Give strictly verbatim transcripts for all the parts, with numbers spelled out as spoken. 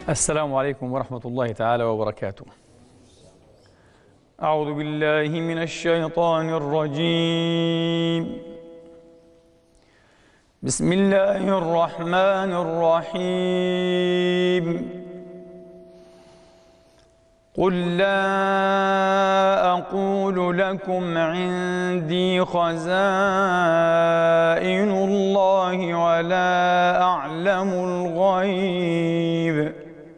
السلام عليكم ورحمة الله تعالى وبركاته. أعوذ بالله من الشيطان الرجيم. بسم الله الرحمن الرحيم. قل لا أقول لكم عندي خزائن الله ولا أعلم الغيب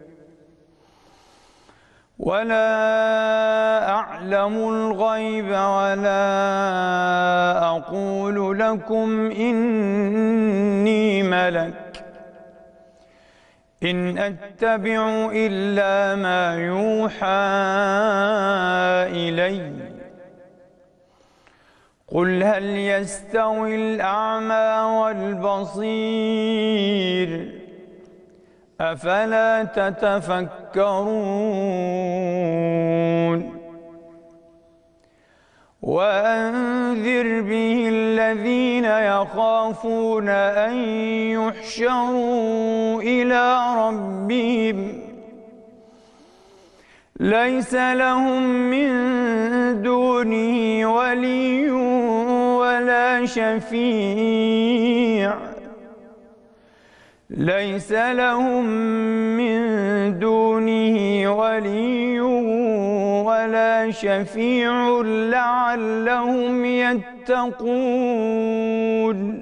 ولا أعلم الغيب ولا أقول لكم إني ملك إن أتبع إلا ما يوحى إلي قل هل يستوي الأعمى والبصير أفلا تتفكرون وأنذر به الذين يخافون أن يحشروا إلى ربهم ليس لهم من دونه ولي ولا شفيع ليس لهم من دونه ولي ولا شفيع لعلهم يتقون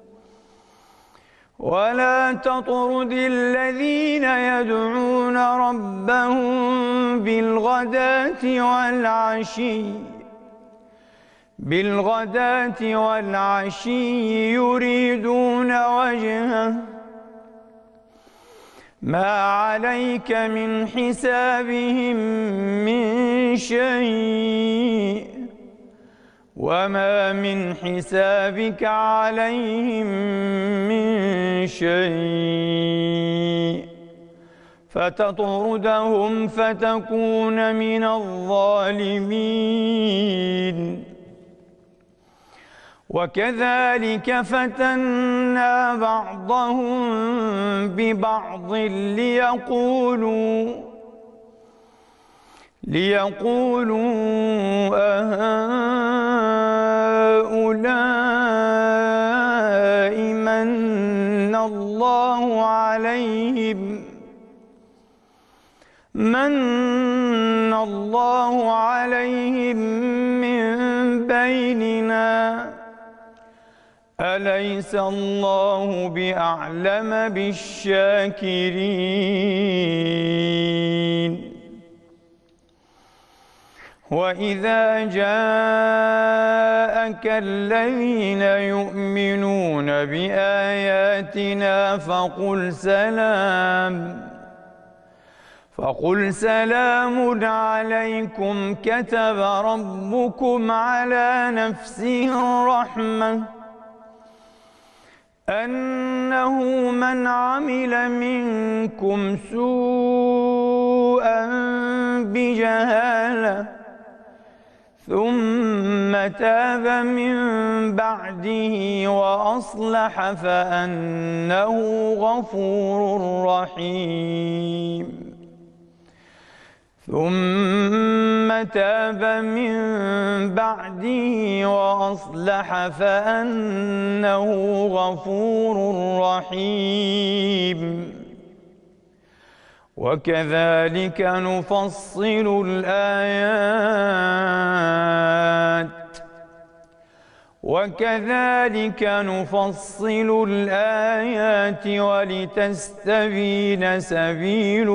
ولا تطرد الذين يدعون ربهم بالغداة والعشي بالغداة والعشي يريدون وجهه ما عليك من حسابهم من شيء وما من حسابك عليهم من شيء فتطردهم فتكون من الظالمين وكذلك فتنا بعضهم ببعض ليقولوا ليقولوا أهؤلاء من الله عليهم من الله عليهم من بيننا أليس الله بأعلم بالشاكرين وإذا جاءك الذين يؤمنون بآياتنا فقل سلام فقل سلام عليكم كتب ربكم على نفسه الرحمة أنه من عمل منكم سوءا بجهالة ثم تاب من بعده وأصلح فأنه غفور رحيم ثم تاب من بعده وأصلح فأنه غفور رحيم وكذلك نفصل الآيات وكذلك نفصل الآيات ولتستبين سبيل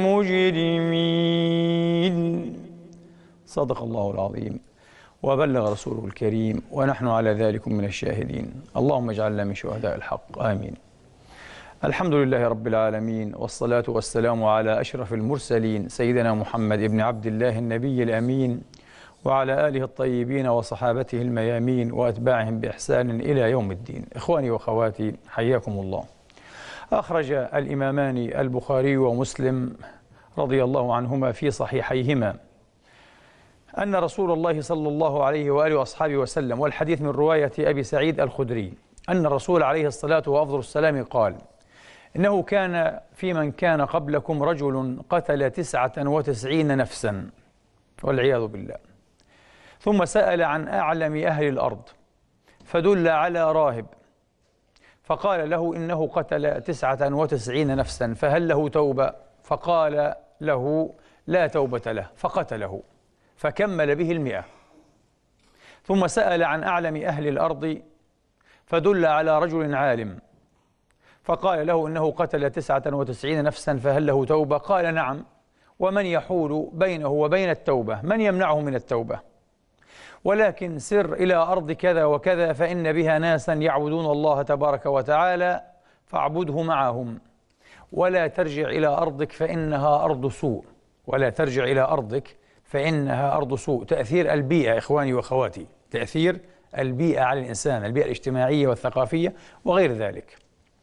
المجرمين. صدق الله العظيم وبلغ رسوله الكريم ونحن على ذلك من الشاهدين. اللهم اجعلنا من شهداء الحق آمين. الحمد لله رب العالمين والصلاة والسلام على أشرف المرسلين سيدنا محمد بن عبد الله النبي الأمين وعلى آله الطيبين وصحابته الميامين وأتباعهم بإحسان إلى يوم الدين. إخواني وأخواتي حياكم الله. أخرج الإمامان البخاري ومسلم رضي الله عنهما في صحيحيهما أن رسول الله صلى الله عليه وآله وأصحابه وسلم، والحديث من رواية أبي سعيد الخدري، أن الرسول عليه الصلاة وأفضل السلام قال: إنه كان في من كان قبلكم رجل قتل تسعة وتسعين نفسا والعياذ بالله، ثم سأل عن أعلم أهل الأرض فدل على راهب فقال له إنه قتل تسعة وتسعين نفسا فهل له توبة؟ فقال له لا توبة له فقتله فكمل به المئة. ثم سأل عن أعلم أهل الأرض فدل على رجل عالم فقال له إنه قتل تسعة وتسعين نفسا فهل له توبة؟ قال نعم، ومن يحول بينه وبين التوبة؟ من يمنعه من التوبة؟ ولكن سر إلى أرض كذا وكذا فإن بها ناسا يعبدون الله تبارك وتعالى فاعبده معهم، ولا ترجع إلى أرضك فإنها أرض سوء، ولا ترجع إلى أرضك فإنها أرض سوء. تأثير البيئة إخواني وأخواتي، تأثير البيئة على الإنسان، البيئة الاجتماعية والثقافية وغير ذلك،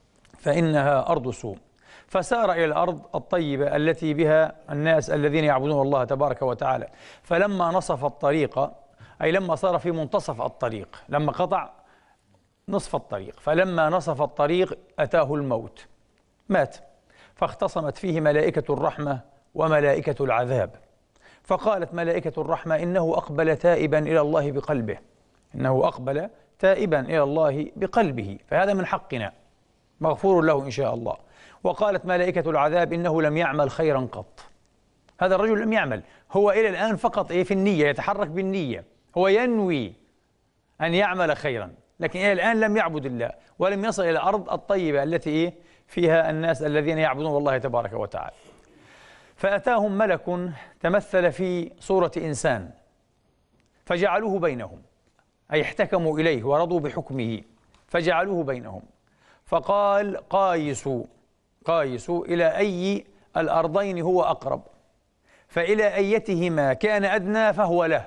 فإنها أرض سوء. فسار إلى الأرض الطيبة التي بها الناس الذين يعبدون الله تبارك وتعالى، فلما نصف الطريق، أي لما صار في منتصف الطريق، لما قطع نصف الطريق، فلما نصف الطريق أتاه الموت، مات. فاختصمت فيه ملائكة الرحمة وملائكة العذاب، فقالت ملائكة الرحمة إنه أقبل تائبا إلى الله بقلبه، إنه أقبل تائبا إلى الله بقلبه، فهذا من حقنا مغفور له إن شاء الله. وقالت ملائكة العذاب إنه لم يعمل خيرا قط، هذا الرجل لم يعمل، هو إلى الآن فقط إيه في النية، يتحرك بالنية، هو ينوي أن يعمل خيرا، لكن إلى الآن لم يعبد الله ولم يصل إلى الأرض الطيبة التي إيه فيها الناس الذين يعبدون الله تبارك وتعالى. فأتاهم ملك تمثل في صورة إنسان فجعلوه بينهم، أي احتكموا إليه ورضوا بحكمه فجعلوه بينهم، فقال قايسوا قايسوا إلى أي الأرضين هو أقرب، فإلى أيتهما كان أدنى فهو له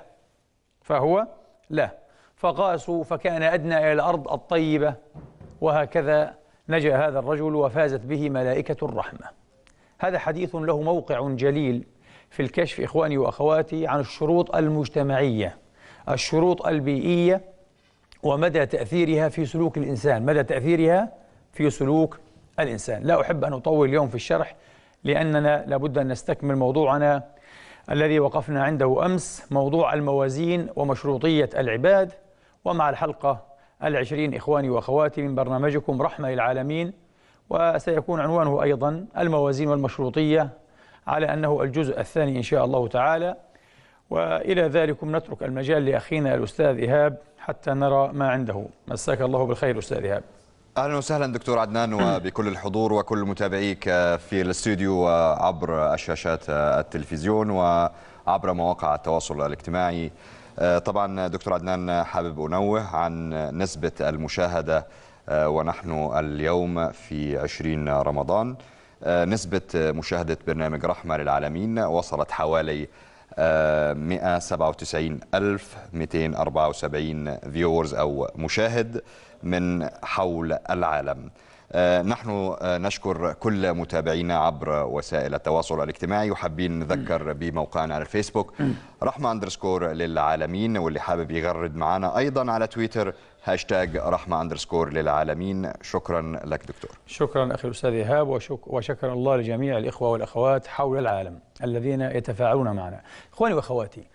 فهو له فقاسوا فكان أدنى إلى الأرض الطيبة، وهكذا نجا هذا الرجل وفازت به ملائكة الرحمة. هذا حديث له موقع جليل في الكشف إخواني وأخواتي عن الشروط المجتمعية، الشروط البيئية، ومدى تأثيرها في سلوك الإنسان، مدى تأثيرها في سلوك الإنسان. لا أحب أن أطول اليوم في الشرح لأننا لابد أن نستكمل موضوعنا الذي وقفنا عنده أمس، موضوع الموازين ومشروطية العباد، ومع الحلقة العشرين إخواني وأخواتي من برنامجكم رحمة للعالمين، وسيكون عنوانه أيضا الموازين والمشروطية، على أنه الجزء الثاني إن شاء الله تعالى. وإلى ذلكم نترك المجال لأخينا الأستاذ إيهاب حتى نرى ما عنده. مساك الله بالخير أستاذ إيهاب. أهلا وسهلا دكتور عدنان وبكل الحضور وكل متابعيك في الاستوديو وعبر الشاشات التلفزيون وعبر مواقع التواصل الاجتماعي. طبعا دكتور عدنان حابب أنوه عن نسبة المشاهدة ونحن اليوم في عشرين رمضان. نسبة مشاهدة برنامج رحمة للعالمين وصلت حوالي مئة وسبعة وتسعين ألف ومئتين وأربعة وسبعين فيورز أو مشاهد من حول العالم. نحن نشكر كل متابعينا عبر وسائل التواصل الاجتماعي، وحابين نذكر بموقعنا على الفيسبوك رحمة اندرسكور للعالمين، واللي حابب يغرد معنا أيضا على تويتر هاشتاج رحمة اندرسكور للعالمين. شكرا لك دكتور. شكرا أخي الأستاذ إيهاب، وشك وشكر الله لجميع الإخوة والأخوات حول العالم الذين يتفاعلون معنا. إخواني وأخواتي،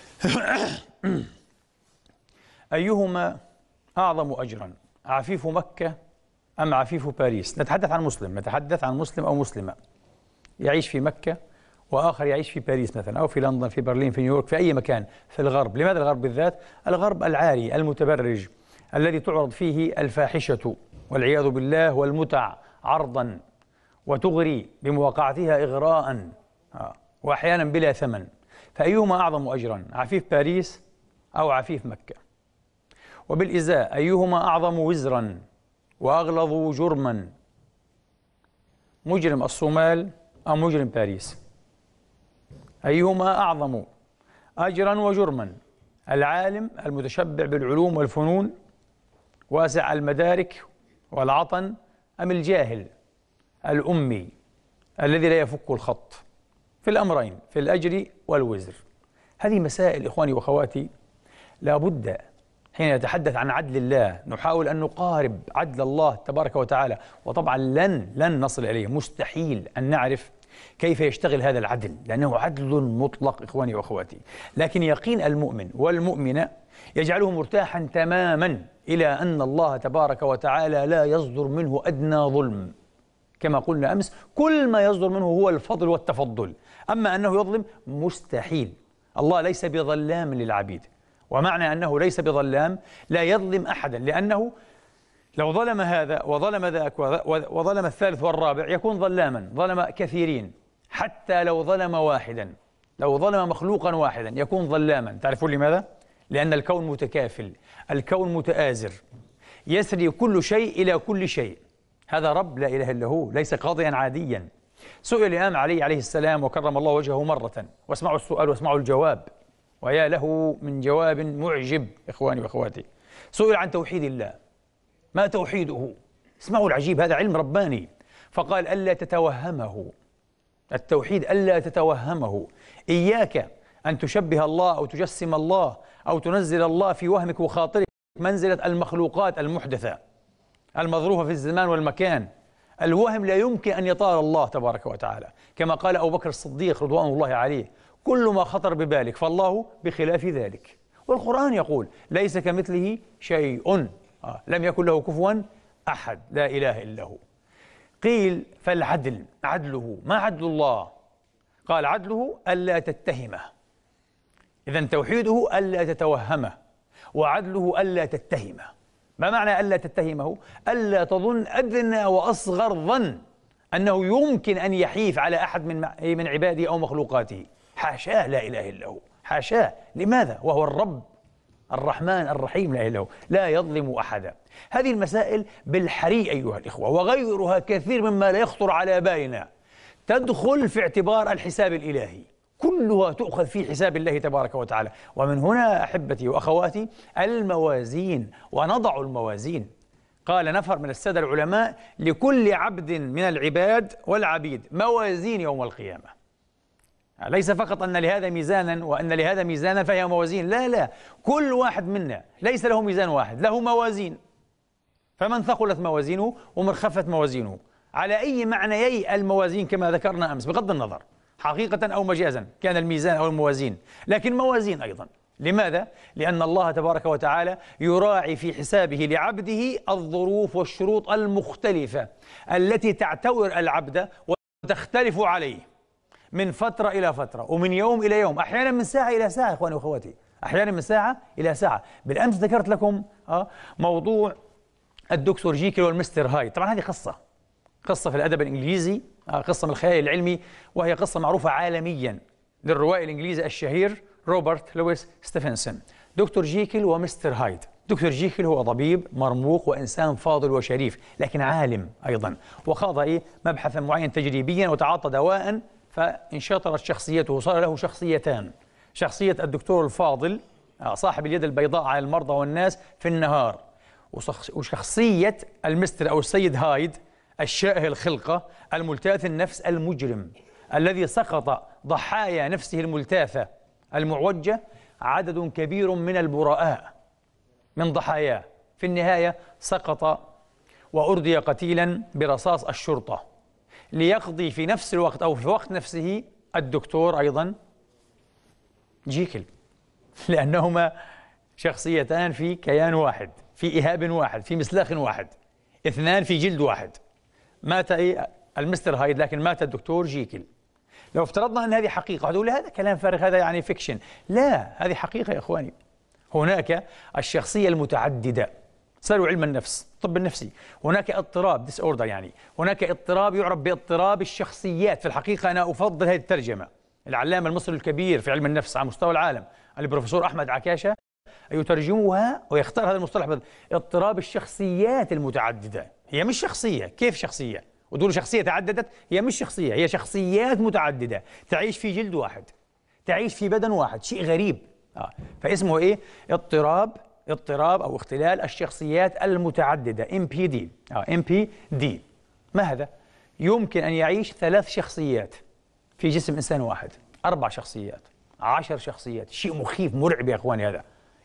أيهما أعظم أجرا، عفيف مكة أم عفيف باريس؟ نتحدث عن مسلم، نتحدث عن مسلم أو مسلمة يعيش في مكة وآخر يعيش في باريس مثلا، أو في لندن، في برلين، في نيويورك، في أي مكان في الغرب. لماذا الغرب بالذات؟ الغرب العاري المتبرج الذي تعرض فيه الفاحشة والعياذ بالله والمتع عرضا، وتغري بمواقعتها إغراء وأحيانا بلا ثمن. فأيهما أعظم أجرا، عفيف باريس أو عفيف مكة؟ وبالإزاء أيهما أعظم وزرا وأغلظ جرما، مجرم الصومال أو مجرم باريس؟ أيهما أعظم أجرا وجرما، العالم المتشبع بالعلوم والفنون واسع المدارك والعطن، أم الجاهل الأمي الذي لا يفك الخط؟ في الأمرين، في الأجر والوزر. هذه مسائل إخواني وأخواتي لا بد حين نتحدث عن عدل الله نحاول أن نقارب عدل الله تبارك وتعالى، وطبعا لن لن نصل إليه، مستحيل أن نعرف كيف يشتغل هذا العدل، لأنه عدل مطلق إخواني وأخواتي. لكن يقين المؤمن والمؤمنة يجعله مرتاحا تماما إلى أن الله تبارك وتعالى لا يصدر منه أدنى ظلم، كما قلنا أمس كل ما يصدر منه هو الفضل والتفضل، أما أنه يظلم مستحيل. الله ليس بظلام للعبيد، ومعنى أنه ليس بظلام لا يظلم أحدا، لأنه لو ظلم هذا وظلم ذاك وظلم الثالث والرابع يكون ظلاما، ظلم كثيرين. حتى لو ظلم واحدا، لو ظلم مخلوقا واحدا يكون ظلاما. تعرفون لماذا؟ لأن الكون متكافل، الكون متآزر، يسري كل شيء إلى كل شيء. هذا رب لا إله إلا هو، ليس قاضيا عاديا. سئل الإمام علي عليه السلام وكرم الله وجهه مرة، واسمعوا السؤال واسمعوا الجواب، ويا له من جواب معجب إخواني وأخواتي. سئل عن توحيد الله، ما توحيده؟ اسمعوا العجيب، هذا علم رباني. فقال ألا تتوهمه، التوحيد ألا تتوهمه، إياك أن تشبه الله أو تجسم الله أو تنزل الله في وهمك وخاطرك منزلة المخلوقات المحدثة المظروفة في الزمان والمكان. الوهم لا يمكن أن يطال الله تبارك وتعالى، كما قال أبو بكر الصديق رضوان الله عليه: كل ما خطر ببالك فالله بخلاف ذلك. والقرآن يقول: ليس كمثله شيء، آه. لم يكن له كفوا أحد، لا إله إلا هو. قيل: فالعدل، عدله، ما عدل الله؟ قال: عدله ألا تتهمه. إذن توحيده ألا تتوهمه، وعدله ألا تتهمه. ما معنى ألا تتهمه؟ ألا تظن أدنى وأصغر ظن أنه يمكن أن يحيف على أحد من من عباده أو مخلوقاته. حاشاه، لا إله إلا هو، حاشاه. لماذا؟ وهو الرب الرحمن الرحيم، لا إله إلا هو، لا يظلم أحدا. هذه المسائل بالحري أيها الإخوة، وغيرها كثير مما لا يخطر على بالنا تدخل في اعتبار الحساب الإلهي، كلها تؤخذ في حساب الله تبارك وتعالى. ومن هنا أحبتي وأخواتي الموازين، ونضع الموازين. قال نفر من السادة العلماء: لكل عبد من العباد والعبيد موازين يوم القيامة. ليس فقط أن لهذا ميزانا وأن لهذا ميزانا فهي موازين، لا لا، كل واحد منا ليس له ميزان واحد، له موازين. فمن ثقلت موازينه ومن خفت موازينه، على أي معنيي الموازين كما ذكرنا أمس، بغض النظر حقيقة أو مجازا كان الميزان أو الموازين، لكن موازين أيضا. لماذا؟ لأن الله تبارك وتعالى يراعي في حسابه لعبده الظروف والشروط المختلفة التي تعتور العبد وتختلف عليه من فترة إلى فترة، ومن يوم إلى يوم، أحيانا من ساعة إلى ساعة إخواني وأخواتي، أحيانا من ساعة إلى ساعة. بالأمس ذكرت لكم موضوع الدكتور جيكل والمستر هايد. طبعا هذه قصة قصة في الأدب الإنجليزي، قصة من الخيال العلمي، وهي قصة معروفة عالميا للروائي الإنجليزي الشهير روبرت لويس ستيفنسون. دكتور جيكل ومستر هايد. دكتور جيكل هو طبيب مرموق وإنسان فاضل وشريف، لكن عالم أيضا، وخاض إيه مبحثا معين تجريبيا وتعاطى دواء، فانشطرت شخصيته، صار له شخصيتان: شخصية الدكتور الفاضل صاحب اليد البيضاء على المرضى والناس في النهار، وشخصية المستر أو السيد هايد الشائه الخلقة الملتاث النفس المجرم الذي سقط ضحايا نفسه الملتاثة المعوجة عدد كبير من البراء من ضحاياه. في النهاية سقط وأردي قتيلا برصاص الشرطة، ليقضي في نفس الوقت أو في وقت نفسه الدكتور أيضا جيكل، لأنهما شخصيتان في كيان واحد، في إهاب واحد، في مسلاخ واحد، اثنان في جلد واحد. مات إيه المستر هايد، لكن مات الدكتور جيكل. لو افترضنا أن هذه حقيقة، هتقول هذا كلام فارغ، هذا يعني فيكشن. لا، هذه حقيقة يا إخواني. هناك الشخصية المتعددة، سألوا علم النفس، الطب النفسي، هناك اضطراب ديس اوردر، يعني هناك اضطراب يعرف باضطراب الشخصيات. في الحقيقة أنا أفضل هذه الترجمة. العلامة المصري الكبير في علم النفس على مستوى العالم البروفيسور أحمد عكاشة يترجمها ويختار هذا المصطلح: اضطراب الشخصيات المتعددة. هي مش شخصية، كيف شخصية؟ وتقول شخصية تعددت، هي مش شخصية، هي شخصيات متعددة تعيش في جلد واحد، تعيش في بدن واحد، شيء غريب. آه. فاسمه إيه؟ اضطراب اضطراب أو اختلال الشخصيات المتعددة، إم بي دي. آه. إم بي دي. ما هذا؟ يمكن أن يعيش ثلاث شخصيات في جسم إنسان واحد، أربع شخصيات، عشر شخصيات، شيء مخيف مرعب يا إخواني. هذا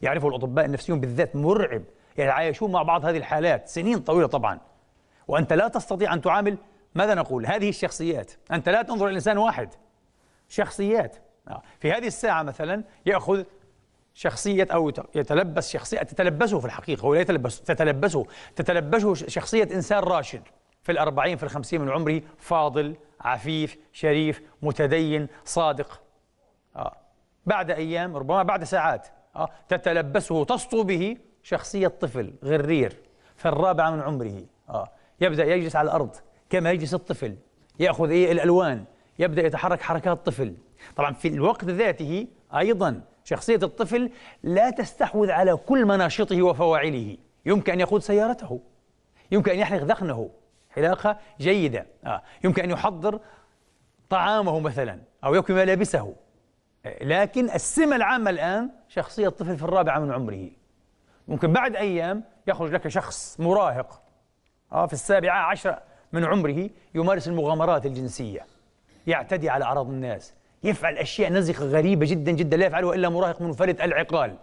يعرفه الأطباء النفسيون بالذات، مرعب. يتعايشون مع بعض هذه الحالات سنين طويلة طبعا، وأنت لا تستطيع أن تعامل، ماذا نقول، هذه الشخصيات. أنت لا تنظر إلى الإنسان واحد، شخصيات. في هذه الساعة مثلا يأخذ شخصية أو يتلبس شخصية تتلبسه في الحقيقة، هو لا يتلبس، تتلبسه تتلبسه شخصية إنسان راشد في الأربعين في الخمسين من عمره، فاضل عفيف شريف متدين صادق. آه. بعد أيام ربما بعد ساعات آه. تتلبسه تسطو به شخصية طفل غرير في الرابعة من عمره. آه. يبدأ يجلس على الأرض كما يجلس الطفل، يأخذ إيه الألوان، يبدأ يتحرك حركات طفل. طبعا في الوقت ذاته أيضا شخصية الطفل لا تستحوذ على كل مناشطه وفواعله. يمكن أن يقود سيارته، يمكن أن يحلق ذقنه حلاقة جيدة، آه. يمكن أن يحضر طعامه مثلا أو يكوي ملابسه. لكن السمة العامة الآن شخصية طفل في الرابعة من عمره. ممكن بعد أيام يخرج لك شخص مراهق آه في السابعة عشر من عمره يمارس المغامرات الجنسية، يعتدي على أعراض الناس، يفعل أشياء نزقة غريبة جدا جدا لا يفعلها إلا مراهق منفلت العقال.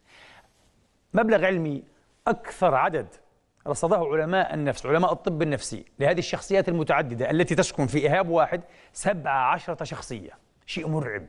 مبلغ علمي أكثر عدد رصده علماء النفس، علماء الطب النفسي، لهذه الشخصيات المتعددة التي تسكن في إهاب واحد، سبعة عشرة شخصية. شيء مرعب.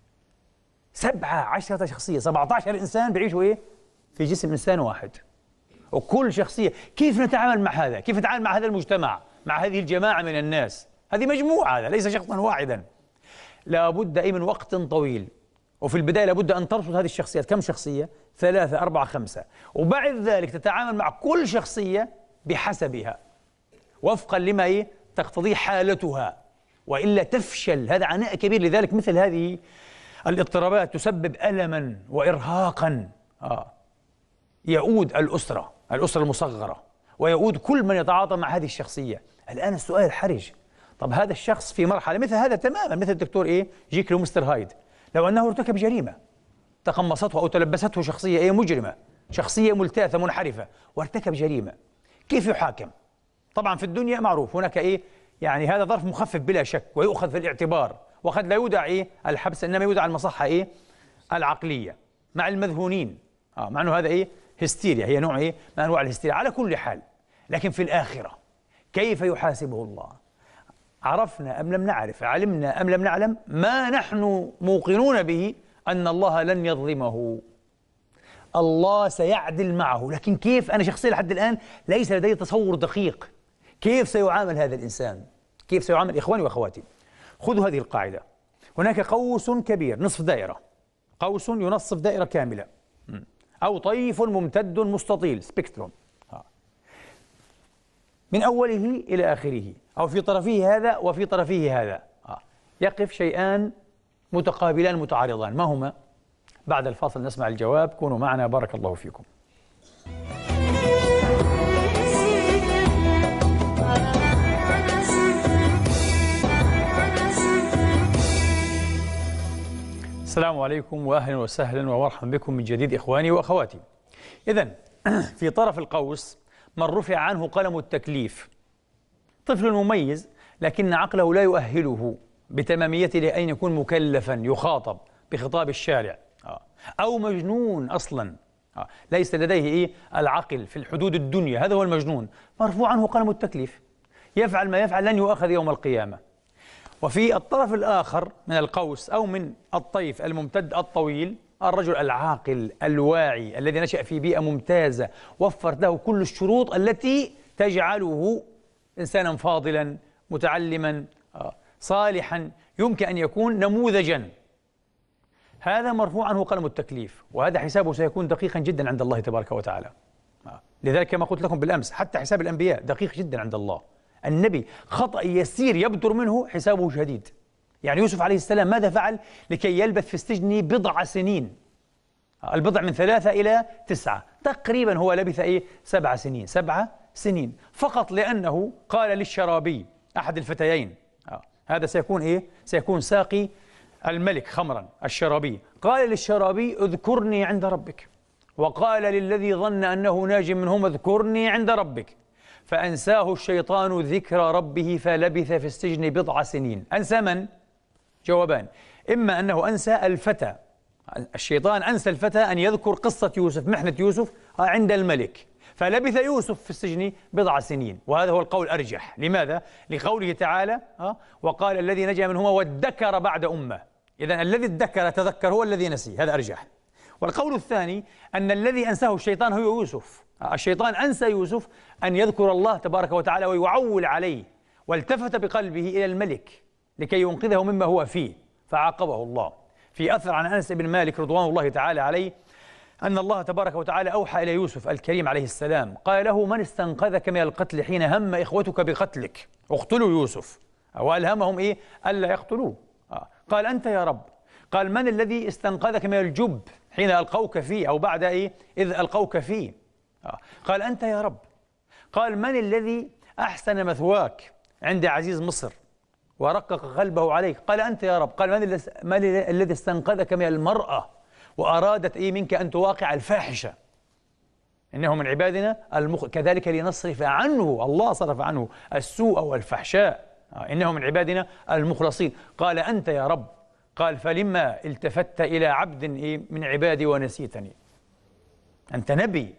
سبعة عشرة شخصية، سبعة عشر إنسان بيعيشوا إيه؟ في جسم إنسان واحد. وكل شخصية، كيف نتعامل مع هذا؟ كيف نتعامل مع هذا المجتمع؟ مع هذه الجماعة من الناس؟ هذه مجموعة، هذا ليس شخصا واحدا. لابد أي من وقت طويل، وفي البداية لابد أن ترصد هذه الشخصيات. كم شخصية؟ ثلاثة أربعة خمسة. وبعد ذلك تتعامل مع كل شخصية بحسبها وفقا لما إيه؟ تقتضيه حالتها، وإلا تفشل. هذا عناء كبير. لذلك مثل هذه الاضطرابات تسبب ألما وإرهاقا آه. يؤود الأسرة الأسرة المصغرة، ويؤود كل من يتعاطى مع هذه الشخصية. الآن السؤال الحرج، طب هذا الشخص في مرحلة مثل هذا تماما، مثل الدكتور إيه؟ جيكل ومستر هايد، لو أنه ارتكب جريمة تقمصته أو تلبسته شخصية إيه؟ مجرمة، شخصية ملتاثة منحرفة، وارتكب جريمة، كيف يحاكم؟ طبعا في الدنيا معروف هناك إيه؟ يعني هذا ظرف مخفف بلا شك ويؤخذ في الاعتبار، وقد لا يودع إيه؟ الحبس، إنما يودع المصحة إيه؟ العقلية مع المذهونين. آه مع أنه هذا إيه؟ هستيريا، هي نوع إيه؟ من أنواع الهستيريا. على كل حال، لكن في الآخرة كيف يحاسبه الله؟ عرفنا أم لم نعرف، علمنا أم لم نعلم، ما نحن موقنون به أن الله لن يظلمه. الله سيعدل معه، لكن كيف؟ أنا شخصيا لحد الآن ليس لدي تصور دقيق كيف سيعامل هذا الإنسان، كيف سيعامل. إخواني وأخواتي، خذوا هذه القاعدة. هناك قوس كبير نصف دائرة، قوس ينصف دائرة كاملة، أو طيف ممتد مستطيل سبيكتروم، من أوله إلى آخره، أو في طرفه هذا وفي طرفه هذا يقف شيئان متقابلان متعارضان. ما هما؟ بعد الفاصل نسمع الجواب. كونوا معنا، بارك الله فيكم. السلام عليكم وأهلا وسهلا ومرحبا بكم من جديد إخواني وأخواتي. إذن في طرف القوس من رفع عنه قلم التكليف، طفل مميز لكن عقله لا يؤهله بتماميته لأن يكون مكلفا يخاطب بخطاب الشارع، أو مجنون أصلا ليس لديه إيه العقل في الحدود الدنيا، هذا هو المجنون، مرفوع عنه قلم التكليف، يفعل ما يفعل لن يؤاخذ يوم القيامة. وفي الطرف الآخر من القوس أو من الطيف الممتد الطويل الرجل العاقل الواعي الذي نشأ في بيئة ممتازة وفرت له كل الشروط التي تجعله إنسانا فاضلا متعلما صالحا، يمكن أن يكون نموذجا. هذا مرفوع عنه قلم التكليف، وهذا حسابه سيكون دقيقا جدا عند الله تبارك وتعالى. لذلك كما قلت لكم بالأمس، حتى حساب الأنبياء دقيق جدا عند الله. النبي خطأ يسير يبدر منه حسابه شديد. يعني يوسف عليه السلام ماذا فعل لكي يلبث في السجن بضع سنين؟ البضع من ثلاثة إلى تسعة تقريبا، هو لبث إيه؟ سبع سنين سبع سنين فقط لأنه قال للشرابي أحد الفتيين، آه. هذا سيكون إيه؟ سيكون ساقي الملك خمرا، الشرابي قال للشرابي اذكرني عند ربك، وقال للذي ظن أنه ناج منهم اذكرني عند ربك، فأنساه الشيطان ذكر ربه فلبث في السجن بضع سنين. أنسى من؟ جوابان، إما أنه أنسى الفتى الشيطان أنسى الفتى أن يذكر قصة يوسف، محنة يوسف عند الملك، فلبث يوسف في السجن بضع سنين، وهذا هو القول الأرجح. لماذا؟ لقوله تعالى وقال الذي نجا منهما وادكر بعد أمة. إذن الذي ادكر تذكر هو الذي نسي، هذا أرجح. والقول الثاني أن الذي أنساه الشيطان هو يوسف. الشيطان أنسى يوسف أن يذكر الله تبارك وتعالى ويعول عليه، والتفت بقلبه إلى الملك لكي ينقذه مما هو فيه فعاقبه الله. في أثر عن أنس بن مالك رضوان الله تعالى عليه أن الله تبارك وتعالى أوحى إلى يوسف الكريم عليه السلام، قال له من استنقذك من القتل حين هم إخوتك بقتلك؟ اقتلوا يوسف، وألهمهم إيه؟ ألا يقتلوه. قال أنت يا رب. قال من الذي استنقذك من الجب حين ألقوك فيه، أو بعد إيه إذ ألقوك فيه؟ قال أنت يا رب. قال من الذي أحسن مثواك عند عزيز مصر ورقق قلبه عليك؟ قال أنت يا رب. قال من, من الذي استنقذك من المرأة وأرادت إيه منك أن تواقع الفاحشة؟ إنه من عبادنا المخ... كذلك لنصرف عنه، الله صرف عنه السوء والفحشاء، إنه من عبادنا المخلصين. قال أنت يا رب. قال فلما التفت إلى عبد إيه من عبادي ونسيتني؟ أنت نبي،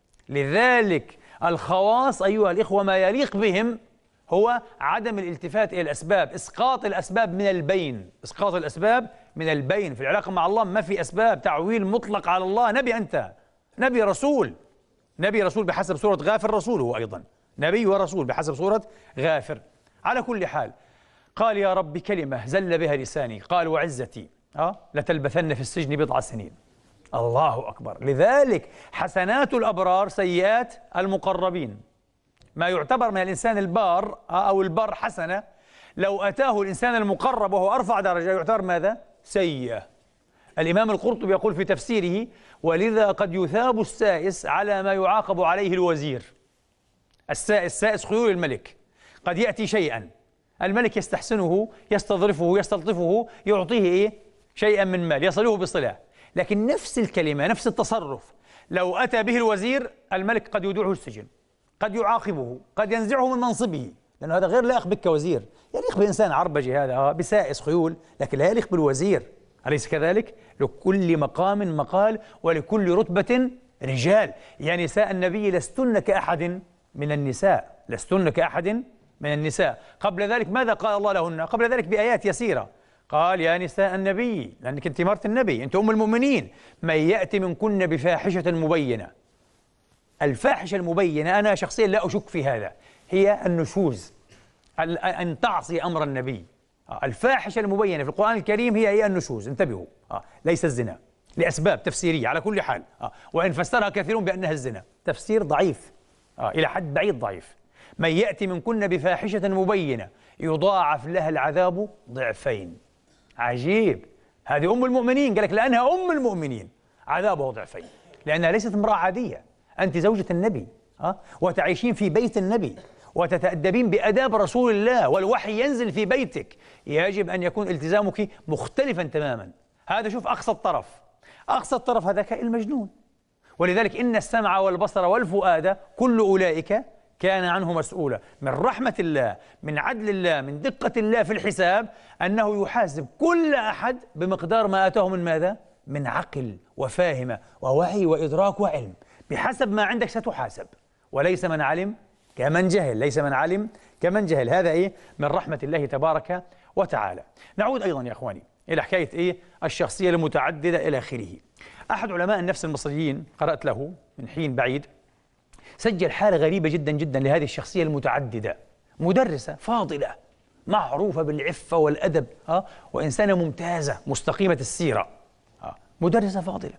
لذلك الخواص أيها الإخوة ما يليق بهم هو عدم الالتفات إلى الأسباب، إسقاط الأسباب من البين، إسقاط الأسباب من البين. في العلاقة مع الله ما في أسباب، تعويل مطلق على الله. نبي أنت، نبي رسول، نبي رسول بحسب سورة غافر، رسول هو أيضا نبي ورسول بحسب سورة غافر. على كل حال قال يا رب كلمة زل بها لساني، قال وعزتي أه؟ لتلبثن في السجن بضع سنين. الله أكبر. لذلك حسنات الأبرار سيئات المقربين. ما يعتبر من الإنسان البار أو البر حسنة، لو أتاه الإنسان المقرب وهو أرفع درجة يعتبر ماذا؟ سيئة. الإمام القرطبي يقول في تفسيره ولذا قد يثاب السائس على ما يعاقب عليه الوزير. السائس سائس خيول الملك، قد يأتي شيئا الملك يستحسنه يستظرفه يستلطفه يعطيه إيه؟ شيئا من مال يصله بصلة، لكن نفس الكلمة نفس التصرف لو أتى به الوزير الملك قد يودعه السجن، قد يعاقبه، قد ينزعه من منصبه، لأن هذا غير لائق بك كوزير. يليق بإنسان عربجي هذا بسائس خيول، لكن لا يليق بالوزير. أليس كذلك؟ لكل مقام مقال ولكل رتبة رجال. يا نساء النبي لستن كأحد من النساء، لستن كأحد من النساء. قبل ذلك ماذا قال الله لهن؟ قبل ذلك بآيات يسيرة قال يا نساء النبي، لأنك أنت مرت النبي، أنت أم المؤمنين، من يأتي منكن بفاحشة مبينة. الفاحشة المبينة أنا شخصيا لا أشك في هذا، هي النشوز، أن تعصي أمر النبي. الفاحشة المبينة في القرآن الكريم هي هي النشوز، انتبهوا، ليس الزنا، لأسباب تفسيرية على كل حال، وإن فسرها كثيرون بأنها الزنا، تفسير ضعيف إلى حد بعيد ضعيف. من يأتي منكن بفاحشة مبينة يضاعف لها العذاب ضعفين. عجيب، هذه أم المؤمنين، قال لك لأنها أم المؤمنين عذابه ضعفين، لأنها ليست امرأة عادية، أنت زوجة النبي أه؟ وتعيشين في بيت النبي وتتأدبين بأداب رسول الله، والوحي ينزل في بيتك، يجب أن يكون التزامك مختلفا تماما. هذا شوف أقصى الطرف، أقصى الطرف هذا كالمجنون. ولذلك إن السمع والبصر والفؤاد كل أولئك كان عنه مسؤولا. من رحمة الله، من عدل الله، من دقة الله في الحساب أنه يحاسب كل أحد بمقدار ما آتاه من ماذا؟ من عقل وفاهمة ووعي وإدراك وعلم، بحسب ما عندك ستحاسب، وليس من علم كمن جهل، ليس من علم كمن جهل. هذا إيه؟ من رحمة الله تبارك وتعالى. نعود أيضا يا أخواني إلى حكاية إيه؟ الشخصية المتعددة إلى آخره. أحد علماء النفس المصريين قرأت له من حين بعيد سجل حالة غريبة جدا جدا لهذه الشخصية المتعددة. مدرسة فاضلة معروفة بالعفة والأدب أه؟ وإنسانة ممتازة مستقيمة السيرة أه؟ مدرسة فاضلة.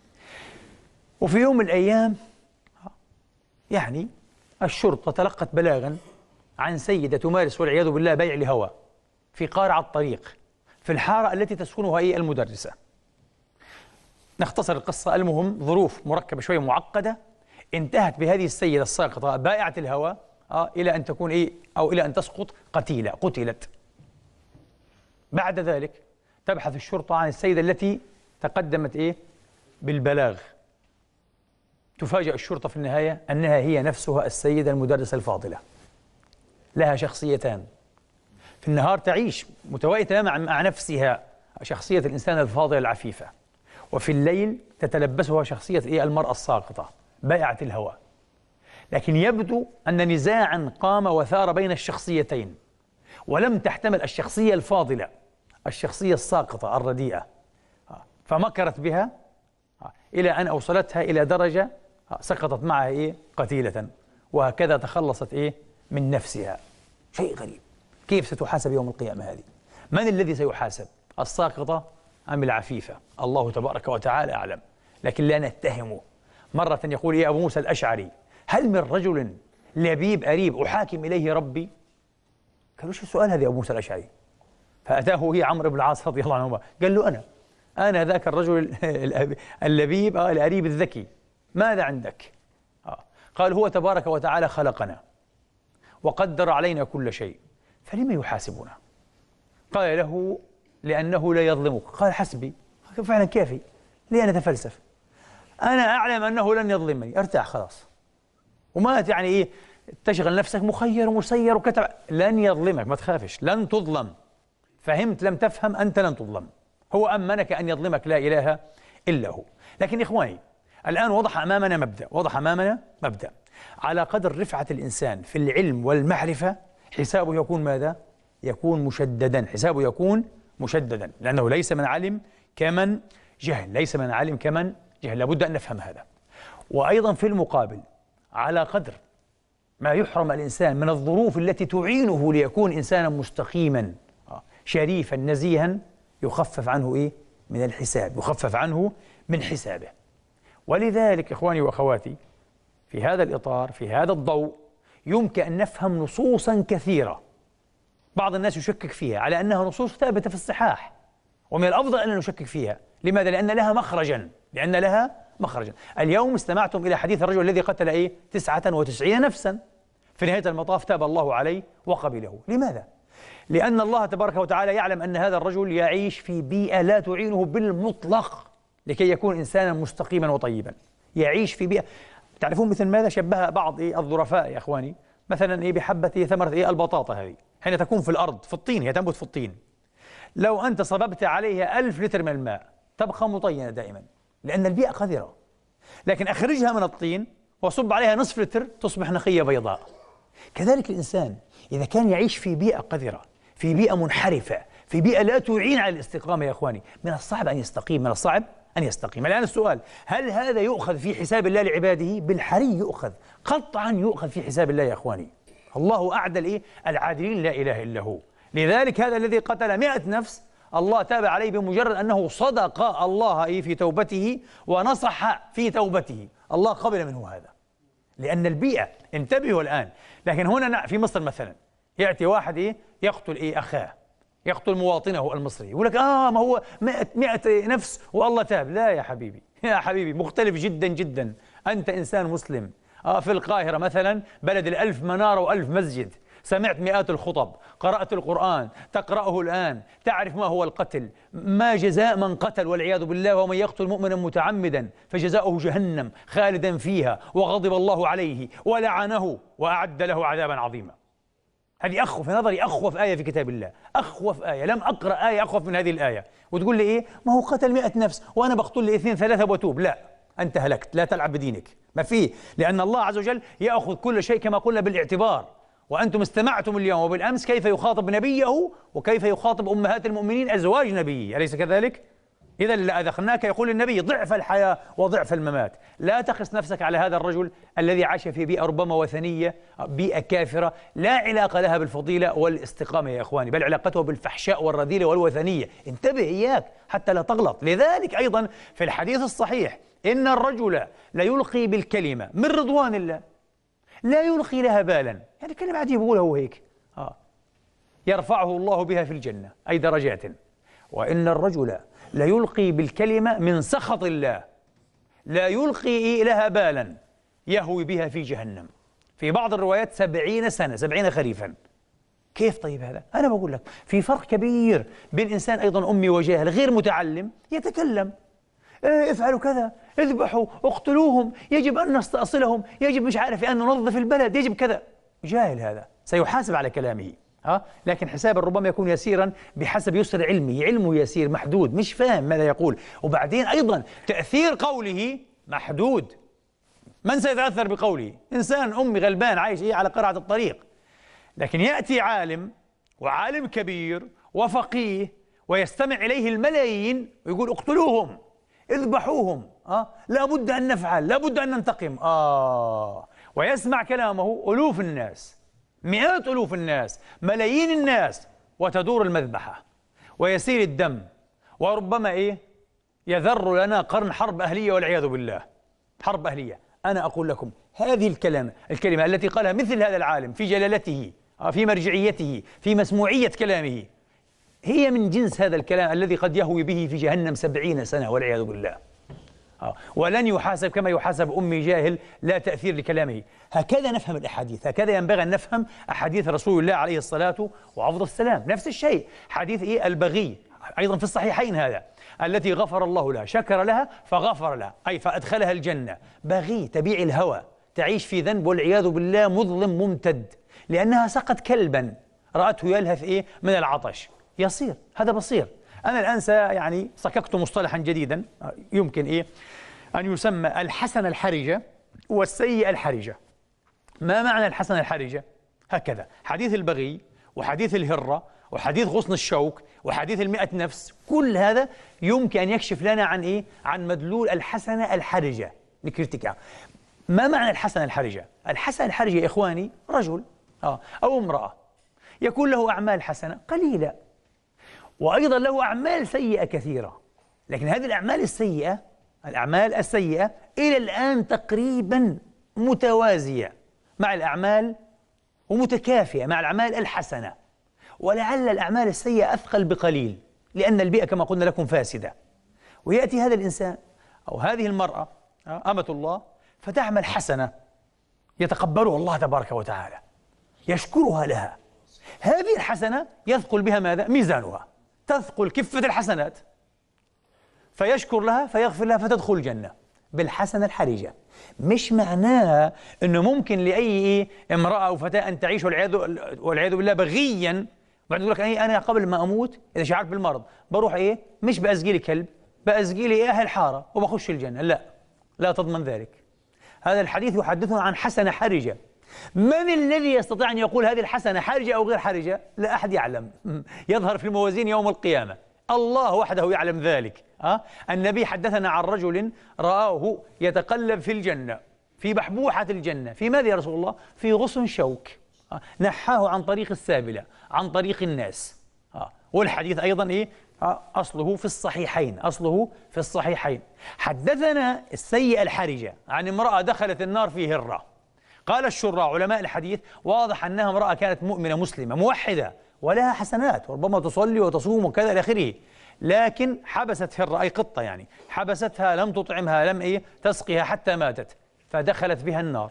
وفي يوم من الأيام أه؟ يعني الشرطة تلقت بلاغا عن سيدة تمارس والعياذ بالله بيع الهوى في قارع الطريق في الحارة التي تسكنها هي المدرسة. نختصر القصة، المهم ظروف مركبة شوية معقدة انتهت بهذه السيدة الساقطة بائعة الهوى آه إلى أن تكون إيه أو إلى أن تسقط قتيلة، قتلت. بعد ذلك تبحث الشرطة عن السيدة التي تقدمت إيه بالبلاغ. تفاجأ الشرطة في النهاية أنها هي نفسها السيدة المدرسة الفاضلة، لها شخصيتان. في النهار تعيش متوائمة تماما مع نفسها، شخصية الإنسان الفاضل العفيفة، وفي الليل تتلبسها شخصية إيه؟ المرأة الساقطة بائعة الهوى. لكن يبدو أن نزاعا قام وثار بين الشخصيتين، ولم تحتمل الشخصية الفاضلة الشخصية الساقطة الرديئة، فمكرت بها إلى أن أوصلتها إلى درجة سقطت معها إيه؟ قتيلة، وهكذا تخلصت إيه؟ من نفسها. شيء غريب، كيف ستحاسب يوم القيامة هذه؟ من الذي سيحاسب؟ الساقطة أم العفيفة؟ الله تبارك وتعالى أعلم، لكن لا نتهمه. مرة يقول يا أبو موسى الأشعري: هل من رجل لبيب أريب أحاكم إليه ربي؟ قالوا شو السؤال هذا يا أبو موسى الأشعري؟ فأتاه هي عمرو بن العاص رضي الله عنهما، قال له أنا أنا ذاك الرجل اللبيب آه الأريب الذكي، ماذا عندك؟ آه. قال: هو تبارك وتعالى خلقنا وقدر علينا كل شيء، فلما يحاسبنا؟ قال له: لأنه لا يظلمك. قال: حسبي، فعلا كافي، ليه أنا أتفلسف؟ أنا أعلم أنه لن يظلمني، ارتاح خلاص، وما يعني إيه تشغل نفسك مخير ومسير وكتب. لن يظلمك، ما تخافش، لن تظلم. فهمت؟ لم تفهم، أنت لن تظلم. هو أمنك أن يظلمك، لا إله إلا هو. لكن إخواني، الآن وضح أمامنا مبدأ، وضح أمامنا مبدأ على قدر رفعة الإنسان في العلم والمعرفة حسابه يكون ماذا؟ يكون مشددا، حسابه يكون مشددا، لأنه ليس من علم كمن جهل، ليس من علم كمن جهل، لابد أن نفهم هذا. وأيضا في المقابل، على قدر ما يحرم الإنسان من الظروف التي تعينه ليكون إنسانا مستقيما شريفا نزيها، يخفف عنه إيه؟ من الحساب، يخفف عنه من حسابه. ولذلك إخواني وأخواتي، في هذا الإطار، في هذا الضوء، يمكن أن نفهم نصوصا كثيرة بعض الناس يشكك فيها على أنها نصوص ثابتة في الصحاح، ومن الأفضل أن نشكك فيها. لماذا؟ لأن لها مخرجا، لأن لها مخرجا. اليوم استمعتم إلى حديث الرجل الذي قتل إيه؟ تسعة وتسعين نفسا، في نهاية المطاف تاب الله عليه وقبله. لماذا؟ لأن الله تبارك وتعالى يعلم أن هذا الرجل يعيش في بيئة لا تعينه بالمطلق لكي يكون إنسانا مستقيما وطيبا. يعيش في بيئة، تعرفون مثل ماذا شبه بعض إيه الظرفاء يا إخواني؟ مثلا إيه بحبة إيه ثمرة إيه البطاطا هذه، حين تكون في الأرض في الطين، هي تنبت في الطين، لو أنت صببت عليها ألف لتر من الماء تبقى مطينة دائما، لأن البيئة قذرة. لكن أخرجها من الطين وصب عليها نصف لتر تصبح نقية بيضاء. كذلك الإنسان إذا كان يعيش في بيئة قذرة، في بيئة منحرفة، في بيئة لا تعين على الاستقامة يا إخواني، من الصعب أن يستقيم، من الصعب أن يستقيم. الآن السؤال: هل هذا يؤخذ في حساب الله لعباده؟ بالحري يؤخذ، قطعا يؤخذ في حساب الله يا إخواني. الله أعدل إيه؟ العادلين، لا إله إلا هو. لذلك هذا الذي قتل مئة نفس الله تاب عليه بمجرد أنه صدق الله إيه في توبته ونصح في توبته، الله قبل منه هذا، لأن البيئة. انتبهوا الآن. لكن هنا في مصر مثلا يأتي واحد إيه يقتل إيه أخاه، يقتل مواطنه المصري، يقول لك آه ما هو مئة, مئة نفس والله تاب. لا يا حبيبي، يا حبيبي، مختلف جدا جدا. أنت إنسان مسلم آه في القاهرة مثلا، بلد الألف منارة وألف مسجد، سمعت مئات الخطب، قرأت القرآن، تقرأه الآن، تعرف ما هو القتل، ما جزاء من قتل والعياذ بالله، ومن يقتل مؤمنا متعمدا فجزاؤه جهنم خالدا فيها وغضب الله عليه ولعنه وأعد له عذابا عظيما. هذه أخوف في نظري، أخوف آية في كتاب الله، أخوف آية، لم أقرأ آية أخوف من هذه الآية. وتقول لي إيه؟ ما هو قتل مئة نفس وأنا بقتل لي اثنين ثلاثة وأتوب. لا، أنت هلكت، لا تلعب بدينك، ما فيه، لأن الله عز وجل يأخذ كل شيء كما قلنا بالاعتبار. وأنتم استمعتم اليوم وبالأمس كيف يخاطب نبيه وكيف يخاطب أمهات المؤمنين أزواج نبيه، أليس كذلك؟ إذا لأذقناك، يقول النبي، ضعف الحياة وضعف الممات. لا تقس نفسك على هذا الرجل الذي عاش في بيئة ربما وثنية، بيئة كافرة لا علاقة لها بالفضيلة والاستقامة يا إخواني، بل علاقته بالفحشاء والرذيلة والوثنية. انتبه إياك حتى لا تغلط. لذلك أيضا في الحديث الصحيح إن الرجل ليلقي بالكلمة من رضوان الله لا يلقي لها بالا، يعني كلمة عادية بيقولها هو هيك، آه. يرفعه الله بها في الجنة، أي درجات. وإن الرجل لا يلقي بالكلمة من سخط الله لا يلقي لها بالا يهوي بها في جهنم، في بعض الروايات سبعين سنة، سبعين خريفا. كيف طيب هذا؟ أنا بقول لك في فرق كبير بين إنسان أيضا أمي وجاهل غير متعلم يتكلم إيه افعلوا كذا، اذبحوا، اقتلوهم، يجب أن نستأصلهم، يجب مش عارف أن ننظف البلد، يجب كذا. جاهل هذا سيحاسب على كلامه، ها، لكن حسابا ربما يكون يسيرا بحسب يسر علمه، علمه يسير محدود، مش فاهم ماذا يقول. وبعدين أيضا تأثير قوله محدود، من سيتأثر بقوله؟ إنسان أمي غلبان عايش إيه على قرعة الطريق. لكن يأتي عالم، وعالم كبير وفقيه، ويستمع إليه الملايين ويقول اقتلوهم، اذبحوهم، آه لا بد أن نفعل، لا بد أن ننتقم، آه ويسمع كلامه ألوف الناس، مئات ألوف الناس، ملايين الناس، وتدور المذبحة ويسيل الدم، وربما إيه يذر لنا قرن حرب أهلية والعياذ بالله. حرب أهلية. أنا أقول لكم هذه الكلمة الكلمة التي قالها مثل هذا العالم في جلالته، في مرجعيته، في مسموعية كلامه، هي من جنس هذا الكلام الذي قد يهوي به في جهنم سبعين سنة والعياذ بالله. آه. ولن يحاسب كما يحاسب أمي جاهل لا تأثير لكلامه. هكذا نفهم الأحاديث، هكذا ينبغي أن نفهم أحاديث رسول الله عليه الصلاة وأفضل السلام. نفس الشيء حديث إيه البغي أيضا في الصحيحين، هذا التي غفر الله لها، شكر لها فغفر لها، أي فأدخلها الجنة. بغي تبيع الهوى، تعيش في ذنب والعياذ بالله مظلم ممتد، لأنها سقت كلبا رأته يلهث إيه من العطش. يصير هذا بصير. أنا الآن سي يعني صككت مصطلحا جديدا يمكن إيه أن يسمى الحسنة الحرجة والسيئة الحرجة. ما معنى الحسنة الحرجة؟ هكذا حديث البغي وحديث الهرة وحديث غصن الشوك وحديث المئة نفس، كل هذا يمكن أن يكشف لنا عن إيه؟ عن مدلول الحسنة الحرجة لكريتيكا. ما معنى الحسنة الحرجة؟ الحسنة الحرجة يا إخواني رجل آه أو امرأة يكون له أعمال حسنة قليلة، وأيضا له أعمال سيئة كثيرة، لكن هذه الأعمال السيئة الأعمال السيئة إلى الآن تقريبا متوازية مع الأعمال ومتكافئة مع الأعمال الحسنة، ولعل الأعمال السيئة أثقل بقليل لأن البيئة كما قلنا لكم فاسدة. ويأتي هذا الإنسان أو هذه المرأة أمة الله فتعمل حسنة يتقبلها الله تبارك وتعالى، يشكرها لها، هذه الحسنة يثقل بها ماذا؟ ميزانها، تثقل كفة الحسنات، فيشكر لها فيغفر لها فتدخل الجنة بالحسنة الحرجة. مش معناها أنه ممكن لأي إيه امرأة أو فتاة أن تعيش والعياذ والعياذ بالله بغيا، بعد يقول لك إيه أنا قبل ما أموت إذا شعرت بالمرض بروح إيه مش بأزقي لي كلب، بأزقي لي إيه أهل حارة وبخش الجنة. لا، لا تضمن ذلك. هذا الحديث يحدثنا عن حسنة حرجة. من الذي يستطيع أن يقول هذه الحسنة حرجة أو غير حرجة؟ لا أحد يعلم، يظهر في الموازين يوم القيامة، الله وحده يعلم ذلك. أه؟ النبي حدثنا عن رجل رآه يتقلب في الجنة، في بحبوحة الجنة، في ماذا يا رسول الله؟ في غصن شوك، أه؟ نحاه عن طريق السابلة، عن طريق الناس. أه؟ والحديث أيضا إيه؟ أه؟ أصله في الصحيحين، أصله في الصحيحين. حدثنا السيئة الحرجة عن امرأة دخلت النار في هرة. قال الشراع علماء الحديث واضح أنها امرأة كانت مؤمنة مسلمة موحدة ولها حسنات وربما تصلي وتصوم وكذا إلى آخره، لكن حبست هرة أي قطة يعني حبستها، لم تطعمها، لم إيه تسقيها حتى ماتت فدخلت بها النار.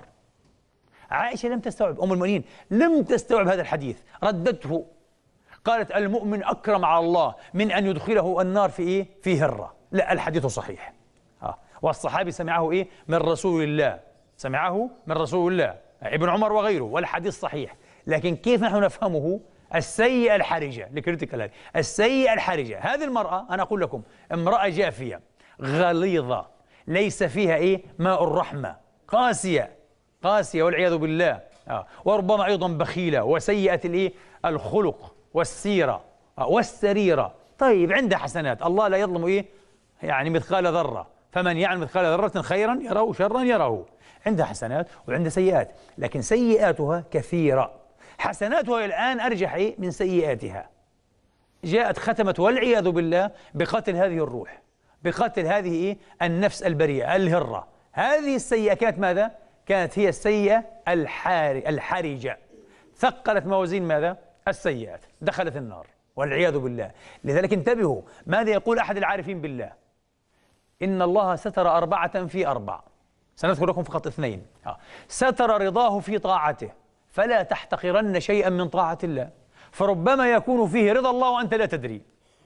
عائشة لم تستوعب، أم المؤمنين لم تستوعب هذا الحديث، ردته قالت المؤمن أكرم على الله من أن يدخله النار في إيه في هرة. لا، الحديث صحيح. آه. والصحابي سمعه إيه من رسول الله، سمعه من رسول الله ابن عمر وغيره، والحديث صحيح. لكن كيف نحن نفهمه؟ السيئة الحرجة لكريتيكال، السيئة الحرجة هذه المرأة أنا أقول لكم امرأة جافية غليظة ليس فيها إيه ماء الرحمة، قاسية قاسية والعياذ بالله. آه. وربما أيضا بخيلة وسيئة الإيه الخلق والسيرة آه. والسريرة. طيب عندها حسنات، الله لا يظلم إيه يعني مثقال ذرة، فمن يعمل مثقال ذرة خيرا يره شرا يره. عندها حسنات وعندها سيئات، لكن سيئاتها كثيرة، حسناتها الآن أرجح إيه من سيئاتها. جاءت ختمت والعياذ بالله بقتل هذه الروح، بقتل هذه إيه النفس البريئة الهرة. هذه السيئة كانت ماذا؟ كانت هي السيئة الحرجة، ثقلت موازين ماذا؟ السيئات، دخلت النار والعياذ بالله. لذلك انتبهوا ماذا يقول أحد العارفين بالله: إن الله ستر أربعة في أربع، سنذكر لكم فقط اثنين. ستر رضاه في طاعته فلا تحتقرن شيئا من طاعة الله، فربما يكون فيه رضا الله وأنت لا تدري.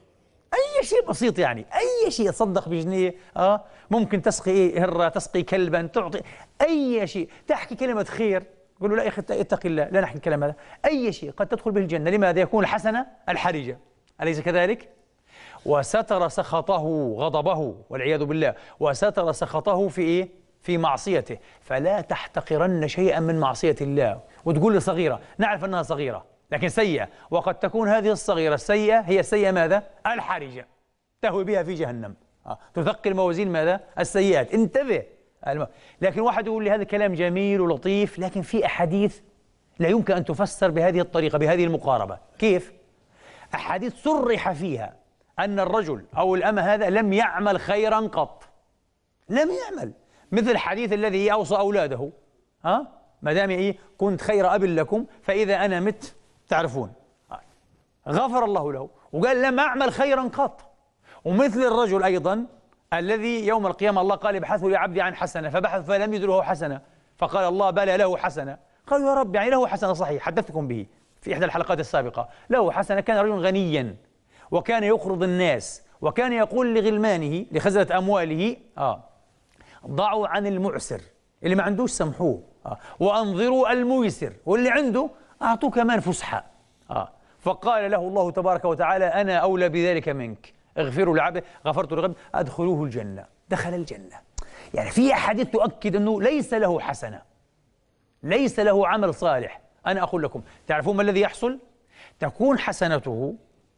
أي شيء بسيط يعني، أي شيء، تصدق بجنيه، آه ممكن تسقي إيه هرة، تسقي كلبا، تعطي أي شيء، تحكي كلمة خير يقول له لا يا أخي اتق الله، لا نحكي الكلام هذا، أي شيء قد تدخل به الجنة. لماذا؟ يكون الحسنة الحرجة، أليس كذلك؟ وستر سخطه غضبه والعياذ بالله، وستر سخطه في إيه؟ في معصيته. فلا تحتقرن شيئا من معصية الله. وتقول لي صغيرة، نعرف أنها صغيرة لكن سيئة، وقد تكون هذه الصغيرة السيئة هي السيئة ماذا؟ الحرجة، تهوي بها في جهنم، آه. تثقل موازين ماذا؟ السيئات. انتبه. لكن واحد يقول لي هذا كلام جميل ولطيف، لكن في أحاديث لا يمكن أن تفسر بهذه الطريقة، بهذه المقاربة. كيف؟ أحاديث صرح فيها أن الرجل أو الأمة هذا لم يعمل خيرا قط، لم يعمل، مثل الحديث الذي أوصى أولاده، ها؟ ما دام إيه كنت خير أب لكم فإذا أنا مت تعرفون. غفر الله له وقال لم أعمل خيرا قط. ومثل الرجل أيضا الذي يوم القيامة الله قال ابحثوا لعبدي عن حسنة، فبحث فلم يدره حسنة، فقال الله بلى له حسنة. قالوا يا رب يعني له حسنة، صحيح، حدثتكم به في إحدى الحلقات السابقة، له حسنة، كان رجل غنيا وكان يقرض الناس وكان يقول لغلمانه لخزنة أمواله آه ضعوا عن المعسر، اللي ما عندوش سمحوه، آه وأنظروا الميسر، واللي عنده أعطوه كمان فسحة. آه فقال له الله تبارك وتعالى أنا أولى بذلك منك، اغفروا لعبده، غفرت لعبده، أدخلوه الجنة، دخل الجنة. يعني في أحاديث تؤكد أنه ليس له حسنة، ليس له عمل صالح. أنا أقول لكم تعرفون ما الذي يحصل؟ تكون حسنته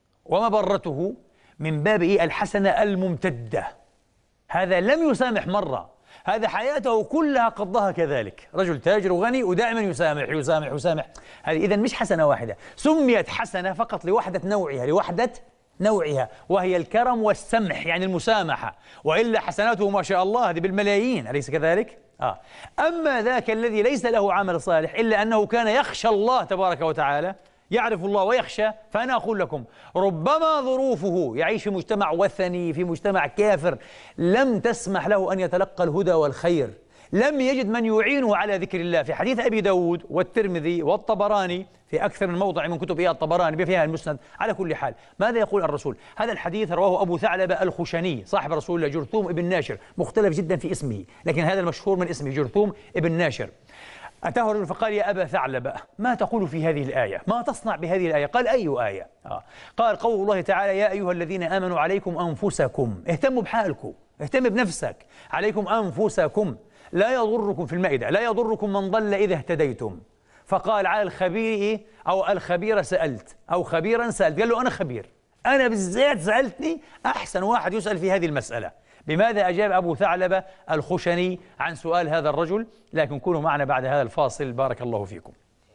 ومبرته من باب إيه؟ الحسنة الممتدة. هذا لم يسامح مرة، هذا حياته كلها قضاها كذلك، رجل تاجر وغني ودائما يسامح يسامح يسامح. هذه إذن مش حسنة واحدة، سميت حسنة فقط لوحدة نوعها، لوحدة نوعها، وهي الكرم والسمح، يعني المسامحة، وإلا حسناته ما شاء الله هذه بالملايين، أليس كذلك؟ آه. أما ذاك الذي ليس له عمل صالح إلا أنه كان يخشى الله تبارك وتعالى، يعرف الله ويخشى، فأنا أقول لكم ربما ظروفه يعيش في مجتمع وثني، في مجتمع كافر، لم تسمح له أن يتلقى الهدى والخير، لم يجد من يعينه على ذكر الله. في حديث أبي داود والترمذي والطبراني في أكثر من موضع من كتب الطبراني فيها المسند. على كل حال ماذا يقول الرسول؟ هذا الحديث رواه أبو ثعلبة الخشني صاحب رسول الله، جرثوم ابن ناشر، مختلف جدا في اسمه لكن هذا المشهور من اسمه جرثوم ابن ناشر. أتاه رجل فقال يا أبا ثعلبة ما تقول في هذه الآية؟ ما تصنع بهذه الآية؟ قال أي آية؟ آه. قال قول الله تعالى يا أيها الذين آمنوا عليكم أنفسكم، اهتموا بحالكم، اهتم بنفسك، عليكم أنفسكم لا يضركم، في المائدة لا يضركم من ضل إذا اهتديتم. فقال على الخبير إيه؟ أو الخبير سألت أو خبيرا سألت، قال له أنا خبير، أنا بالذات سألتني أحسن واحد يسأل في هذه المسألة. بماذا أجاب أبو ثعلبة الخشني عن سؤال هذا الرجل؟ لكن كونوا معنا بعد هذا الفاصل، بارك الله فيكم.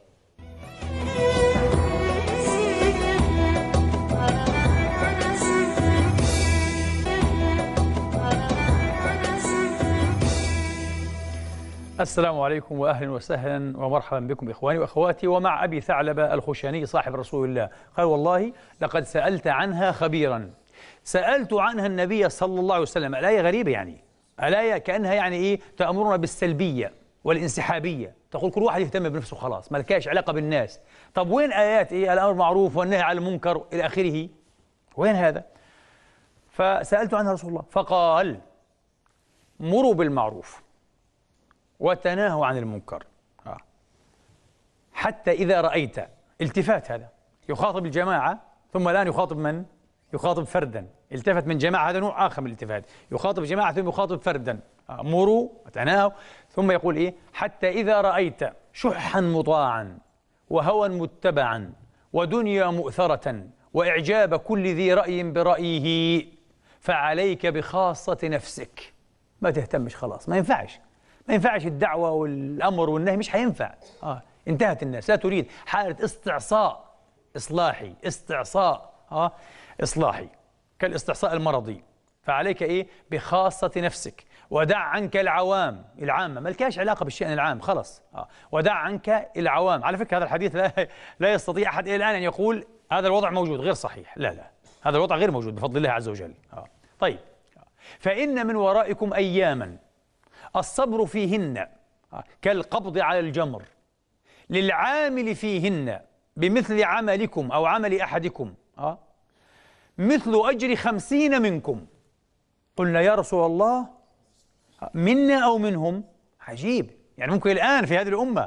السلام عليكم وأهلا وسهلا ومرحبا بكم إخواني وأخواتي، ومع أبي ثعلبة الخشني صاحب رسول الله. قال والله لقد سألت عنها خبيرا، سألت عنها النبي صلى الله عليه وسلم. الآية غريبة، يعني الآية كأنها يعني إيه تأمرنا بالسلبية والانسحابية، تقول كل واحد يهتم بنفسه خلاص، ما لكاش علاقة بالناس. طب وين آيات إيه الأمر معروف والنهي عن المنكر إلى آخره؟ وين هذا؟ فسألت عنها رسول الله فقال مروا بالمعروف وتناهوا عن المنكر، آه. حتى إذا رأيت، التفات، هذا يخاطب الجماعة ثم الآن يخاطب من؟ يخاطب فردا، التفت من جماعة، هذا نوع آخر من الالتفات، يخاطب جماعة ثم يخاطب فردا، آه. مروا وتناهوا، ثم يقول إيه؟ حتى إذا رأيت شحا مطاعا وهوى متبعا ودنيا مؤثرة وإعجاب كل ذي رأي برأيه فعليك بخاصة نفسك. ما تهتمش خلاص، ما ينفعش، ما ينفعش الدعوة والأمر والنهي، مش هينفع. آه. انتهت الناس، لا تريد، حالة استعصاء إصلاحي، استعصاء آه. إصلاحي كالاستعصاء المرضي. فعليك إيه؟ بخاصة نفسك، ودع عنك العوام، العامة ما لكاش علاقة بالشأن العام خلص، آه. ودع عنك العوام. على فكرة هذا الحديث لا, لا يستطيع أحد إلى الآن أن يقول هذا الوضع موجود، غير صحيح، لا لا، هذا الوضع غير موجود بفضل الله عز وجل. آه. طيب، فإن من ورائكم أياما الصبر فيهن كالقبض على الجمر، للعامل فيهن بمثل عملكم أو عمل أحدكم آه مثل أجر خمسين منكم. قلنا يا رسول الله منا أو منهم؟ عجيب، يعني ممكن الآن في هذه الأمة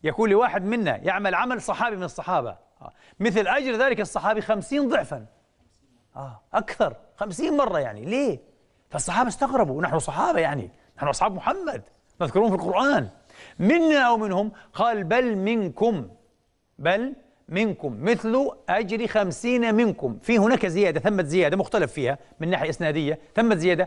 يكون لواحد منا يعمل عمل صحابي من الصحابة مثل أجر ذلك الصحابي خمسين ضعفا، آه أكثر، خمسين مرة يعني. ليه؟ فالصحابة استغربوا، نحن صحابة يعني، نحن أصحاب محمد مذكورون في القرآن، منا أو منهم؟ قال بل منكم، بل منكم مثل أجر خمسين منكم. في هناك زيادة، ثمة زيادة مختلف فيها من ناحية إسنادية، ثمة زيادة،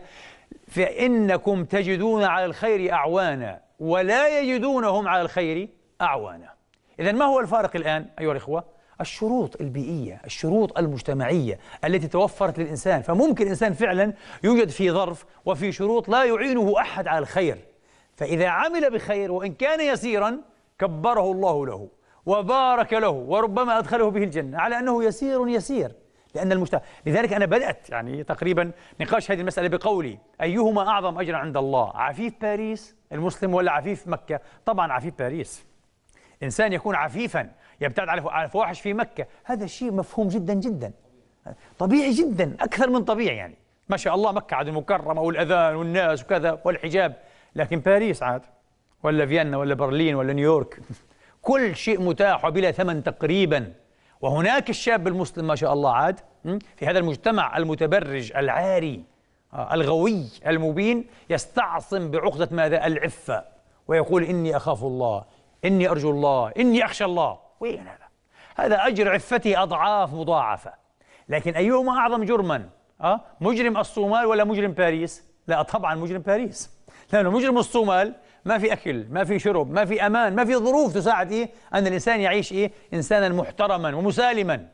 فإنكم تجدون على الخير أعوانا ولا يجدونهم على الخير أعوانا. إذن ما هو الفارق الآن أيها الإخوة؟ الشروط البيئية، الشروط المجتمعية التي توفرت للإنسان. فممكن الإنسان فعلا يوجد في ظرف وفي شروط لا يعينه أحد على الخير، فإذا عمل بخير وإن كان يسيرا كبره الله له وبارك له وربما أدخله به الجنة على أنه يسير يسير، لأن المجتمع. لذلك أنا بدأت يعني تقريبا نقاش هذه المسألة بقولي أيهما أعظم أجرا عند الله، عفيف باريس المسلم ولا عفيف مكة؟ طبعا عفيف باريس. إنسان يكون عفيفا يبتعد عن الفواحش في مكة، هذا شيء مفهوم جدا جدا، طبيعي جدا، أكثر من طبيعي يعني. ما شاء الله مكة عاد المكرمة والأذان والناس وكذا والحجاب، لكن باريس عاد ولا فيينا ولا برلين ولا نيويورك كل شيء متاح وبلا ثمن تقريبا. وهناك الشاب المسلم ما شاء الله عاد في هذا المجتمع المتبرج العاري الغوي المبين يستعصم بعقدة ماذا؟ العفة، ويقول إني أخاف الله، إني أرجو الله، إني أخشى الله. وين هذا؟ هذا أجر عفته أضعاف مضاعفة. لكن أيهما أعظم جرما؟ أه؟ مجرم الصومال ولا مجرم باريس؟ لا طبعا مجرم باريس، لأنه مجرم الصومال ما في أكل، ما في شرب، ما في أمان، ما في ظروف تساعد إيه أن الإنسان يعيش إيه إنسانا محترما ومسالما.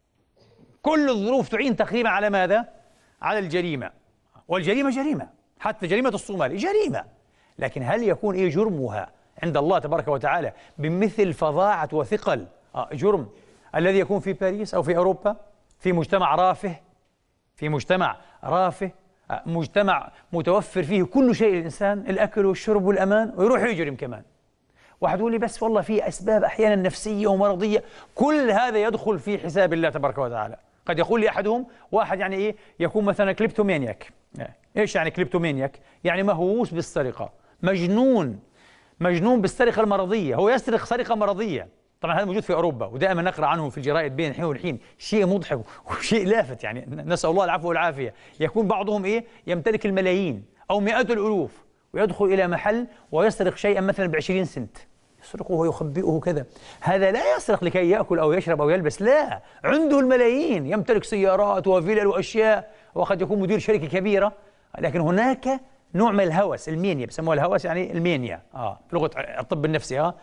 كل الظروف تعين تقريبا على ماذا؟ على الجريمة، والجريمة جريمة، حتى جريمة الصومال جريمة. لكن هل يكون إيه جرمها عند الله تبارك وتعالى بمثل فظاعة وثقل آه جرم الذي يكون في باريس أو في أوروبا، في مجتمع رافه، في مجتمع رافه، آه مجتمع متوفر فيه كل شيء للإنسان، الأكل والشرب والأمان، ويروح يجرم كمان. واحد يقول لي بس والله في أسباب أحيانا نفسية ومرضية، كل هذا يدخل في حساب الله تبارك وتعالى. قد يقول لي أحدهم واحد يعني إيه يكون مثلا كليبتومانياك. إيش يعني كليبتومانياك؟ يعني مهووس بالسرقة، مجنون، مجنون بالسرقة المرضية، هو يسرق سرقة مرضية. طبعا هذا موجود في أوروبا ودائما نقرأ عنه في الجرائد بين الحين والحين، شيء مضحك وشيء لافت يعني، نسأل الله العفو والعافية. يكون بعضهم إيه يمتلك الملايين أو مئات الألوف ويدخل إلى محل ويسرق شيئا مثلا بعشرين سنت، يسرقه ويخبئه كذا. هذا لا يسرق لكي يأكل أو يشرب أو يلبس، لا، عنده الملايين، يمتلك سيارات وفلل وأشياء، وقد يكون مدير شركة كبيرة. لكن هناك نوع من الهوس، المانيا بسموها الهوس، يعني المانيا اه في لغة الطب النفسي. اه